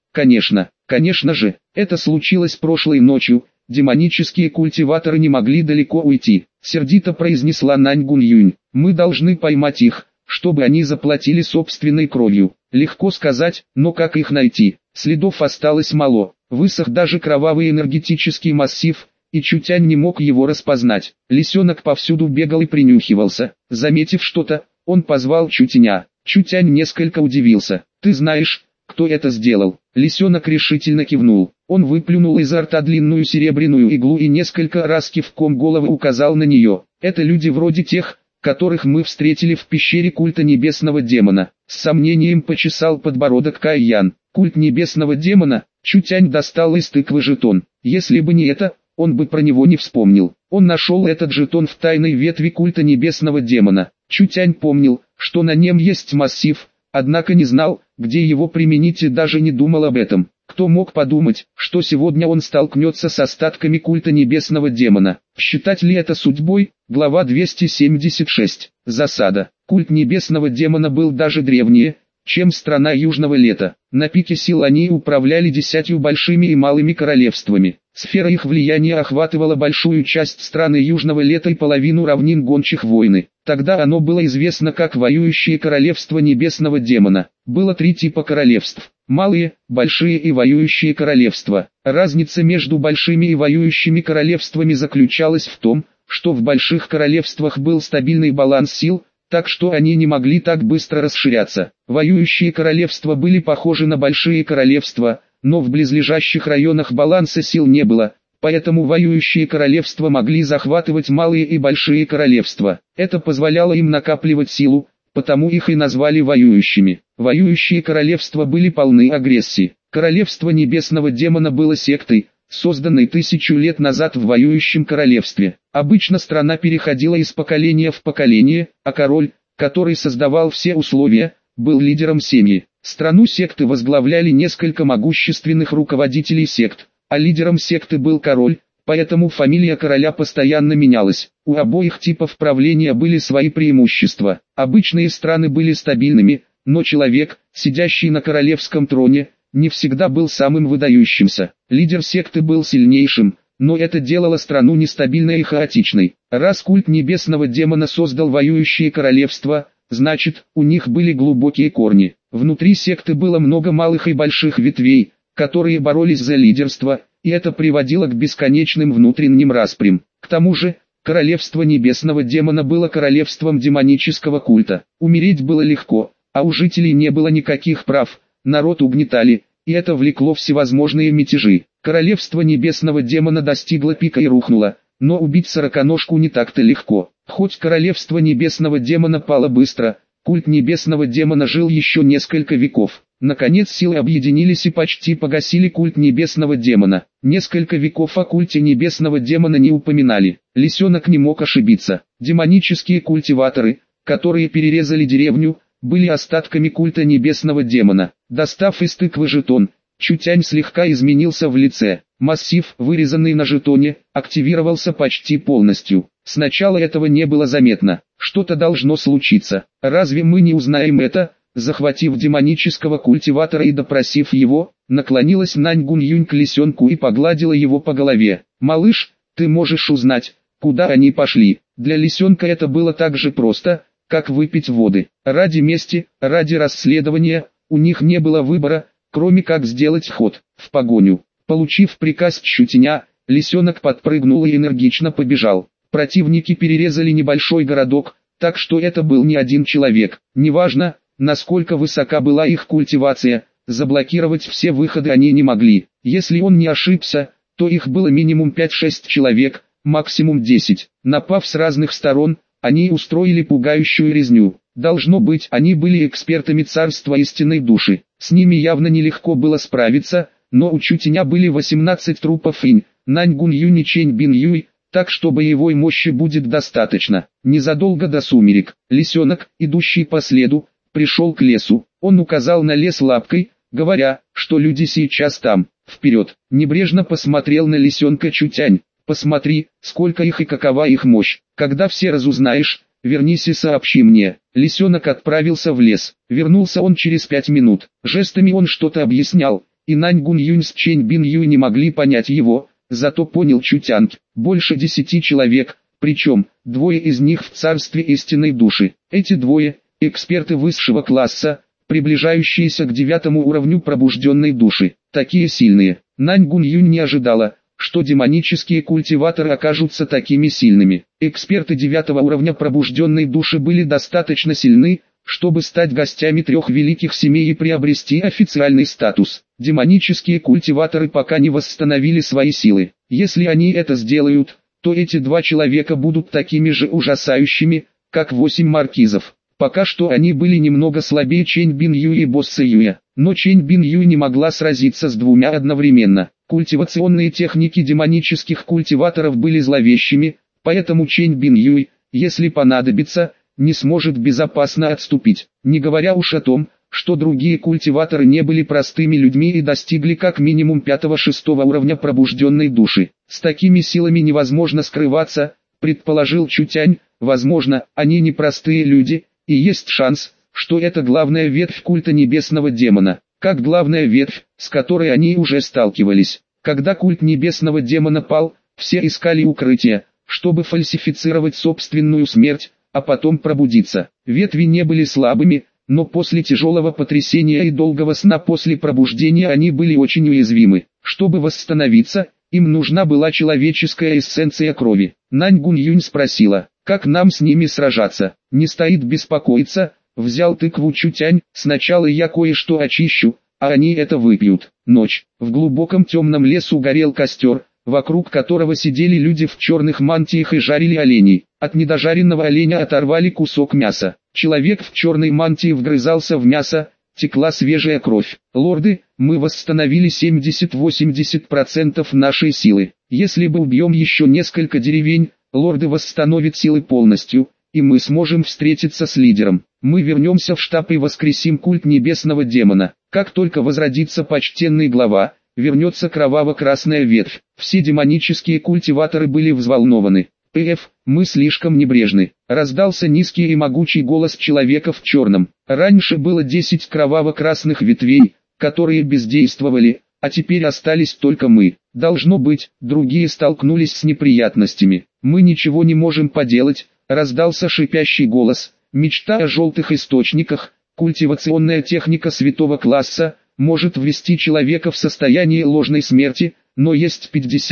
Конечно же, это случилось прошлой ночью. Демонические культиваторы не могли далеко уйти. Сердито произнесла Нань Гунь-Юнь. Мы должны поймать их, чтобы они заплатили собственной кровью. Легко сказать, но как их найти? Следов осталось мало. Высох даже кровавый энергетический массив, и Чутянь не мог его распознать. Лисенок повсюду бегал и принюхивался. Заметив что-то, он позвал Чутяня. Чутянь несколько удивился. «Ты знаешь, кто это сделал?» Лисенок решительно кивнул. Он выплюнул изо рта длинную серебряную иглу и несколько раз кивком головы указал на нее. «Это люди вроде тех, которых мы встретили в пещере культа небесного демона». С сомнением почесал подбородок Кай Ян. Культ небесного демона? Чутянь достал из тыквы жетон. Если бы не это, он бы про него не вспомнил. Он нашел этот жетон в тайной ветви культа небесного демона. Чутянь помнил, что на нем есть массив, однако не знал, где его применить и даже не думал об этом. Кто мог подумать, что сегодня он столкнется с остатками культа небесного демона? Считать ли это судьбой? Глава 276. Засада. Культ небесного демона был даже древнее, чем страна Южного Лета. На пике сил они управляли 10 большими и малыми королевствами. Сфера их влияния охватывала большую часть страны Южного Лета и половину равнин Гончих войны. Тогда оно было известно как воюющее королевство Небесного Демона. Было 3 типа королевств: малые, большие и воюющие королевства. Разница между большими и воюющими королевствами заключалась в том, что в больших королевствах был стабильный баланс сил, так что они не могли так быстро расширяться. Воюющие королевства были похожи на большие королевства, но в близлежащих районах баланса сил не было, поэтому воюющие королевства могли захватывать малые и большие королевства. Это позволяло им накапливать силу, потому их и назвали воюющими. Воюющие королевства были полны агрессии. Королевство Небесного Демона было сектой, созданной 1000 лет назад в воюющем королевстве. Обычно страна переходила из поколения в поколение, а король, который создавал все условия, был лидером семьи. Страну секты возглавляли несколько могущественных руководителей сект, а лидером секты был король, поэтому фамилия короля постоянно менялась. У обоих типов правления были свои преимущества. Обычные страны были стабильными, но человек, сидящий на королевском троне, не всегда был самым выдающимся. Лидер секты был сильнейшим, но это делало страну нестабильной и хаотичной. Раз культ Небесного Демона создал воюющие королевства, значит, у них были глубокие корни. Внутри секты было много малых и больших ветвей, которые боролись за лидерство, и это приводило к бесконечным внутренним распрям. К тому же, королевство Небесного Демона было королевством демонического культа. Умереть было легко, а у жителей не было никаких прав. Народ угнетали, и это влекло всевозможные мятежи. Королевство Небесного Демона достигло пика и рухнуло, но убить сороконожку не так-то легко. Хоть королевство Небесного Демона пало быстро, культ Небесного Демона жил еще несколько веков. Наконец силы объединились и почти погасили культ Небесного Демона. Несколько веков о культе Небесного Демона не упоминали. Лисенок не мог ошибиться. Демонические культиваторы, которые перерезали деревню, были остатками культа Небесного Демона. Достав из тыквы жетон, Чутянь слегка изменился в лице. Массив, вырезанный на жетоне, активировался почти полностью. Сначала этого не было заметно. Что-то должно случиться. Разве мы не узнаем это? Захватив демонического культиватора и допросив его, наклонилась Нань Гунь-Юнь к лисенку и погладила его по голове. «Малыш, ты можешь узнать, куда они пошли». Для лисенка это было так же просто, как выпить воды. Ради мести, ради расследования, у них не было выбора, кроме как сделать ход в погоню. Получив приказ Чутяня, лисенок подпрыгнул и энергично побежал. Противники перерезали небольшой городок, так что это был не один человек. Неважно, насколько высока была их культивация, заблокировать все выходы они не могли. Если он не ошибся, то их было минимум 5-6 человек, максимум 10. Напав с разных сторон, они устроили пугающую резню. Должно быть, они были экспертами царства истинной души. С ними явно нелегко было справиться, но у Чутяня были 18 трупов инь, Нань Гунь-Юнь и Чэнь Бин-Юй, так что боевой мощи будет достаточно. Незадолго до сумерек, лисенок, идущий по следу, пришел к лесу. Он указал на лес лапкой, говоря, что люди сейчас там. Вперед! Небрежно посмотрел на лисенка Чутянь. Посмотри, сколько их и какова их мощь. Когда все разузнаешь, вернись и сообщи мне. Лисенок отправился в лес. Вернулся он через 5 минут. Жестами он что-то объяснял, и Нань Гунь-Юнь с Чэнь Бин-Юй не могли понять его, зато понял Чутянь. Больше 10 человек, причем 2 из них в царстве истинной души. Эти 2 – эксперты высшего класса, приближающиеся к 9 уровню пробужденной души. Такие сильные. Нань Гунь-Юнь не ожидала, что демонические культиваторы окажутся такими сильными. Эксперты 9 уровня пробужденной души были достаточно сильны, чтобы стать гостями 3 великих семей и приобрести официальный статус. Демонические культиваторы пока не восстановили свои силы. Если они это сделают, то эти 2 человека будут такими же ужасающими, как 8 маркизов. Пока что они были немного слабее Чэнь Бин-Юй и Босса Юя, но Чэнь Бин-Юй не могла сразиться с 2 одновременно. Культивационные техники демонических культиваторов были зловещими, поэтому Чэнь Бин-Юй, если понадобится, не сможет безопасно отступить. Не говоря уж о том, что другие культиваторы не были простыми людьми и достигли как минимум 5-6 уровня пробужденной души. С такими силами невозможно скрываться, предположил Чутянь. Возможно, они не простые люди, и есть шанс, что это главная ветвь культа небесного демона, как главная ветвь, с которой они уже сталкивались. Когда культ небесного демона пал, все искали укрытие, чтобы фальсифицировать собственную смерть, а потом пробудиться. Ветви не были слабыми, но после тяжелого потрясения и долгого сна после пробуждения они были очень уязвимы. Чтобы восстановиться, им нужна была человеческая эссенция крови. Нань Гунь-Юнь спросила, как нам с ними сражаться? Не стоит беспокоиться, взял тыкву Чутянь, сначала я кое-что очищу, а они это выпьют. Ночь. В глубоком темном лесу горел костер, вокруг которого сидели люди в черных мантиях и жарили оленей. От недожаренного оленя оторвали кусок мяса. Человек в черной мантии вгрызался в мясо, текла свежая кровь. Лорды, мы восстановили 70-80% нашей силы. Если бы убьем еще несколько деревень, лорды восстановят силы полностью, и мы сможем встретиться с лидером. Мы вернемся в штаб и воскресим культ небесного демона. Как только возродится почтенный глава, вернется кроваво-красная ветвь. Все демонические культиваторы были взволнованы. Мы слишком небрежны. Раздался низкий и могучий голос человека в черном. Раньше было 10 кроваво-красных ветвей, которые бездействовали, а теперь остались только мы. Должно быть, другие столкнулись с неприятностями. Мы ничего не можем поделать, раздался шипящий голос. Мечта о желтых источниках, культивационная техника святого класса, может ввести человека в состояние ложной смерти, но есть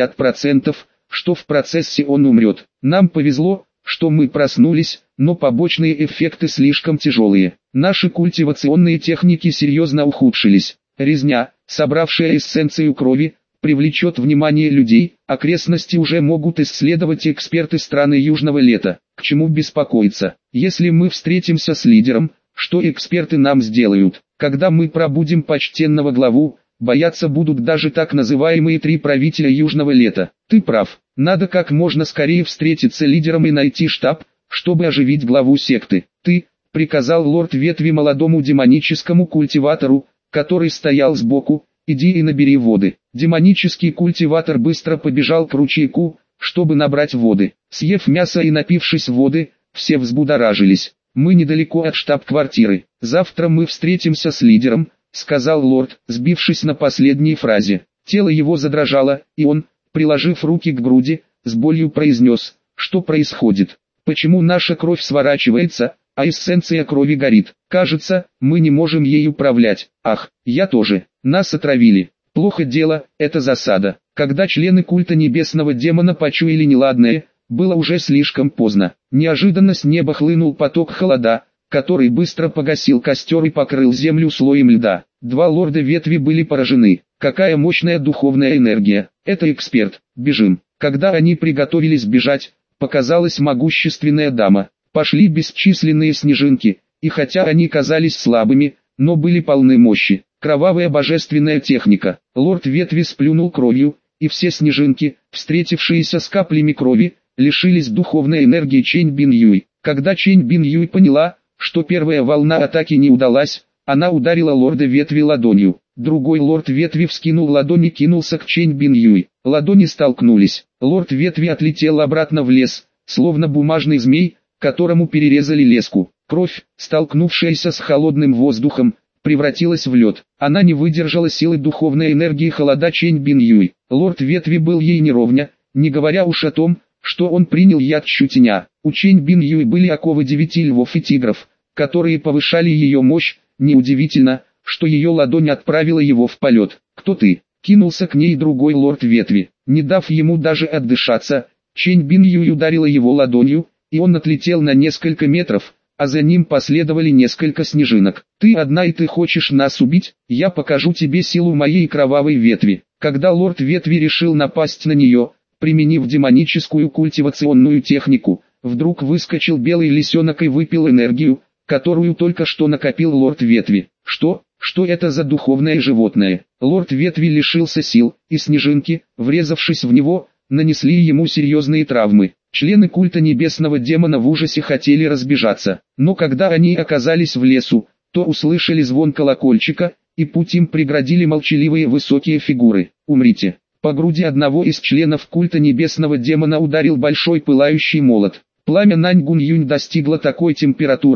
50%, что в процессе он умрет. Нам повезло, что мы проснулись, но побочные эффекты слишком тяжелые. Наши культивационные техники серьезно ухудшились. Резня, собравшая эссенцию крови, привлечет внимание людей, окрестности уже могут исследовать эксперты страны Южного Лета. К чему беспокоиться? Если мы встретимся с лидером, что эксперты нам сделают? Когда мы пробудим почтенного главу, бояться будут даже так называемые 3 правителя Южного Лета. Ты прав, надо как можно скорее встретиться лидером и найти штаб, чтобы оживить главу секты. Ты, приказал лорд ветви молодому демоническому культиватору, который стоял сбоку, иди и набери воды. Демонический культиватор быстро побежал к ручейку, чтобы набрать воды. Съев мясо и напившись воды, все взбудоражились. Мы недалеко от штаб-квартиры. Завтра мы встретимся с лидером, сказал лорд, сбившись на последней фразе. Тело его задрожало, и он, приложив руки к груди, с болью произнес, что происходит. Почему наша кровь сворачивается, а эссенция крови горит? Кажется, мы не можем ей управлять. Ах, я тоже. Нас отравили. Плохо дело, это засада. Когда члены культа небесного демона почуяли неладное, было уже слишком поздно. Неожиданно с неба хлынул поток холода, который быстро погасил костер и покрыл землю слоем льда. 2 лорда ветви были поражены. Какая мощная духовная энергия. Это эксперт. Бежим. Когда они приготовились бежать, показалась могущественная дама. Пошли бесчисленные снежинки, и хотя они казались слабыми, но были полны мощи. Кровавая божественная техника. Лорд ветви сплюнул кровью, и все снежинки, встретившиеся с каплями крови, лишились духовной энергии Чэнь Бин Юй. Когда Чэнь Бин Юй поняла, что первая волна атаки не удалась, она ударила лорда ветви ладонью. Другой лорд ветви вскинул ладонь и кинулся к Чэнь Бин Юй. Ладони столкнулись. Лорд ветви отлетел обратно в лес, словно бумажный змей, которому перерезали леску. Кровь, столкнувшаяся с холодным воздухом, превратилась в лед. Она не выдержала силы духовной энергии холода Чэнь Бин Юй. Лорд ветви был ей неровня, не говоря уж о том, что он принял яд Чутяня. У Чэнь Бин Юй были оковы 9 львов и тигров, которые повышали ее мощь. Неудивительно, что ее ладонь отправила его в полет. «Кто ты?» — кинулся к ней другой лорд ветви. Не дав ему даже отдышаться, Чэнь Бин Юй ударила его ладонью, и он отлетел на несколько метров, а за ним последовали несколько снежинок. «Ты одна и ты хочешь нас убить? Я покажу тебе силу моей кровавой ветви». Когда лорд ветви решил напасть на нее, применив демоническую культивационную технику, вдруг выскочил белый лисенок и выпил энергию, которую только что накопил лорд ветви. Что это за духовное животное? Лорд ветви лишился сил, и снежинки, врезавшись в него, нанесли ему серьезные травмы. Члены культа небесного демона в ужасе хотели разбежаться, но когда они оказались в лесу, то услышали звон колокольчика, и путь им преградили молчаливые высокие фигуры. «Умрите!» По груди одного из членов культа небесного демона ударил большой пылающий молот. Пламя Нань Гунь Юнь достигло такой температуры,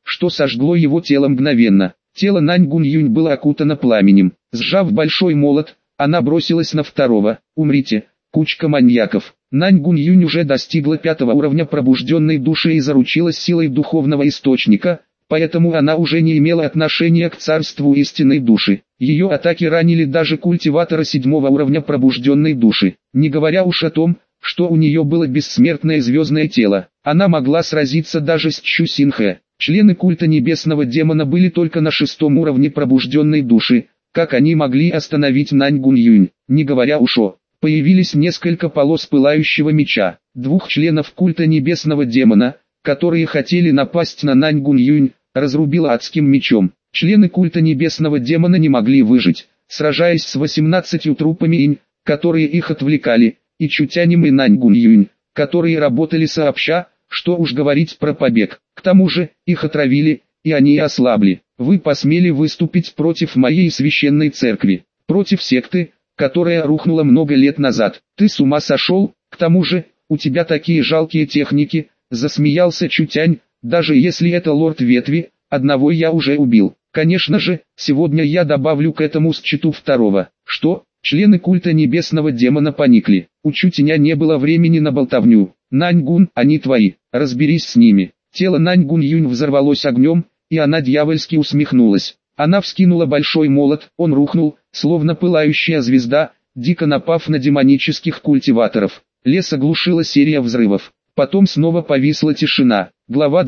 что сожгло его тело мгновенно. Тело Нань Гунь-Юнь было окутано пламенем. Сжав большой молот, она бросилась на второго. «Умрите, кучка маньяков!» Нань Гунь-Юнь уже достигла 5-го уровня пробужденной души и заручилась силой духовного источника, поэтому она уже не имела отношения к царству истинной души. Ее атаки ранили даже культиватора 7-го уровня пробужденной души. Не говоря уж о том, что у нее было бессмертное звездное тело, она могла сразиться даже с Чу Синхэ. Члены культа небесного демона были только на 6-м уровне пробужденной души. Как они могли остановить Нань Гунь-Юнь? Не говоря уж о... Появились несколько полос пылающего меча. 2 членов культа небесного демона, которые хотели напасть на Нань Гунь-Юнь, разрубило адским мечом. Члены культа небесного демона не могли выжить, сражаясь с 18 трупами инь, которые их отвлекали, и Чутянем и Нань Гунь-Юнь, которые работали сообща, что уж говорить про побег. К тому же, их отравили, и они ослабли. Вы посмели выступить против моей священной церкви, против секты, которая рухнула много лет назад. Ты с ума сошел? К тому же, у тебя такие жалкие техники, засмеялся Чутянь, даже если это лорд ветви, одного я уже убил. Конечно же, сегодня я добавлю к этому счету второго. Что? Члены культа небесного демона поникли. У Чутяня не было времени на болтовню. Нань-Гун, они твои, разберись с ними. Тело Нань-Гунь-Юнь взорвалось огнем, и она дьявольски усмехнулась. Она вскинула большой молот, он рухнул, словно пылающая звезда, дико напав на демонических культиваторов. Лес оглушила серия взрывов. Потом снова повисла тишина. Глава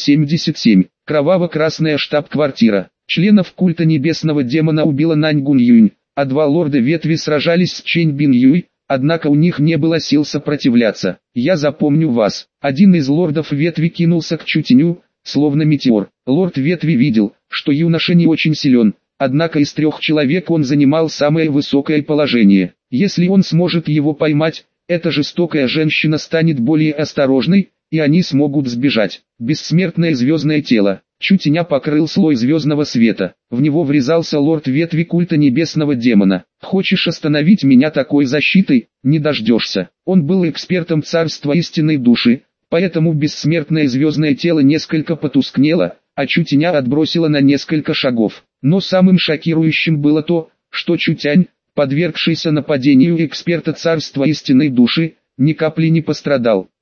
277. Кроваво-красная штаб-квартира. Членов культа небесного демона убила Нань Гунь-Юнь, а 2 лорда ветви сражались с Чэнь Бин-Юй, однако у них не было сил сопротивляться. Я запомню вас. Один из лордов ветви кинулся к Чутяню, словно метеор. Лорд ветви видел, что юноша не очень силен, однако из 3 человек он занимал самое высокое положение. Если он сможет его поймать, эта жестокая женщина станет более осторожной, и они смогут сбежать. Бессмертное звездное тело. Чутяня покрыл слой звездного света. В него врезался лорд ветви культа небесного демона. «Хочешь остановить меня такой защитой? Не дождешься». Он был экспертом царства истинной души, поэтому бессмертное звездное тело несколько потускнело, а Чутяня отбросило на несколько шагов. Но самым шокирующим было то, что Чутянь, подвергшийся нападению эксперта царства истинной души, ни капли не пострадал.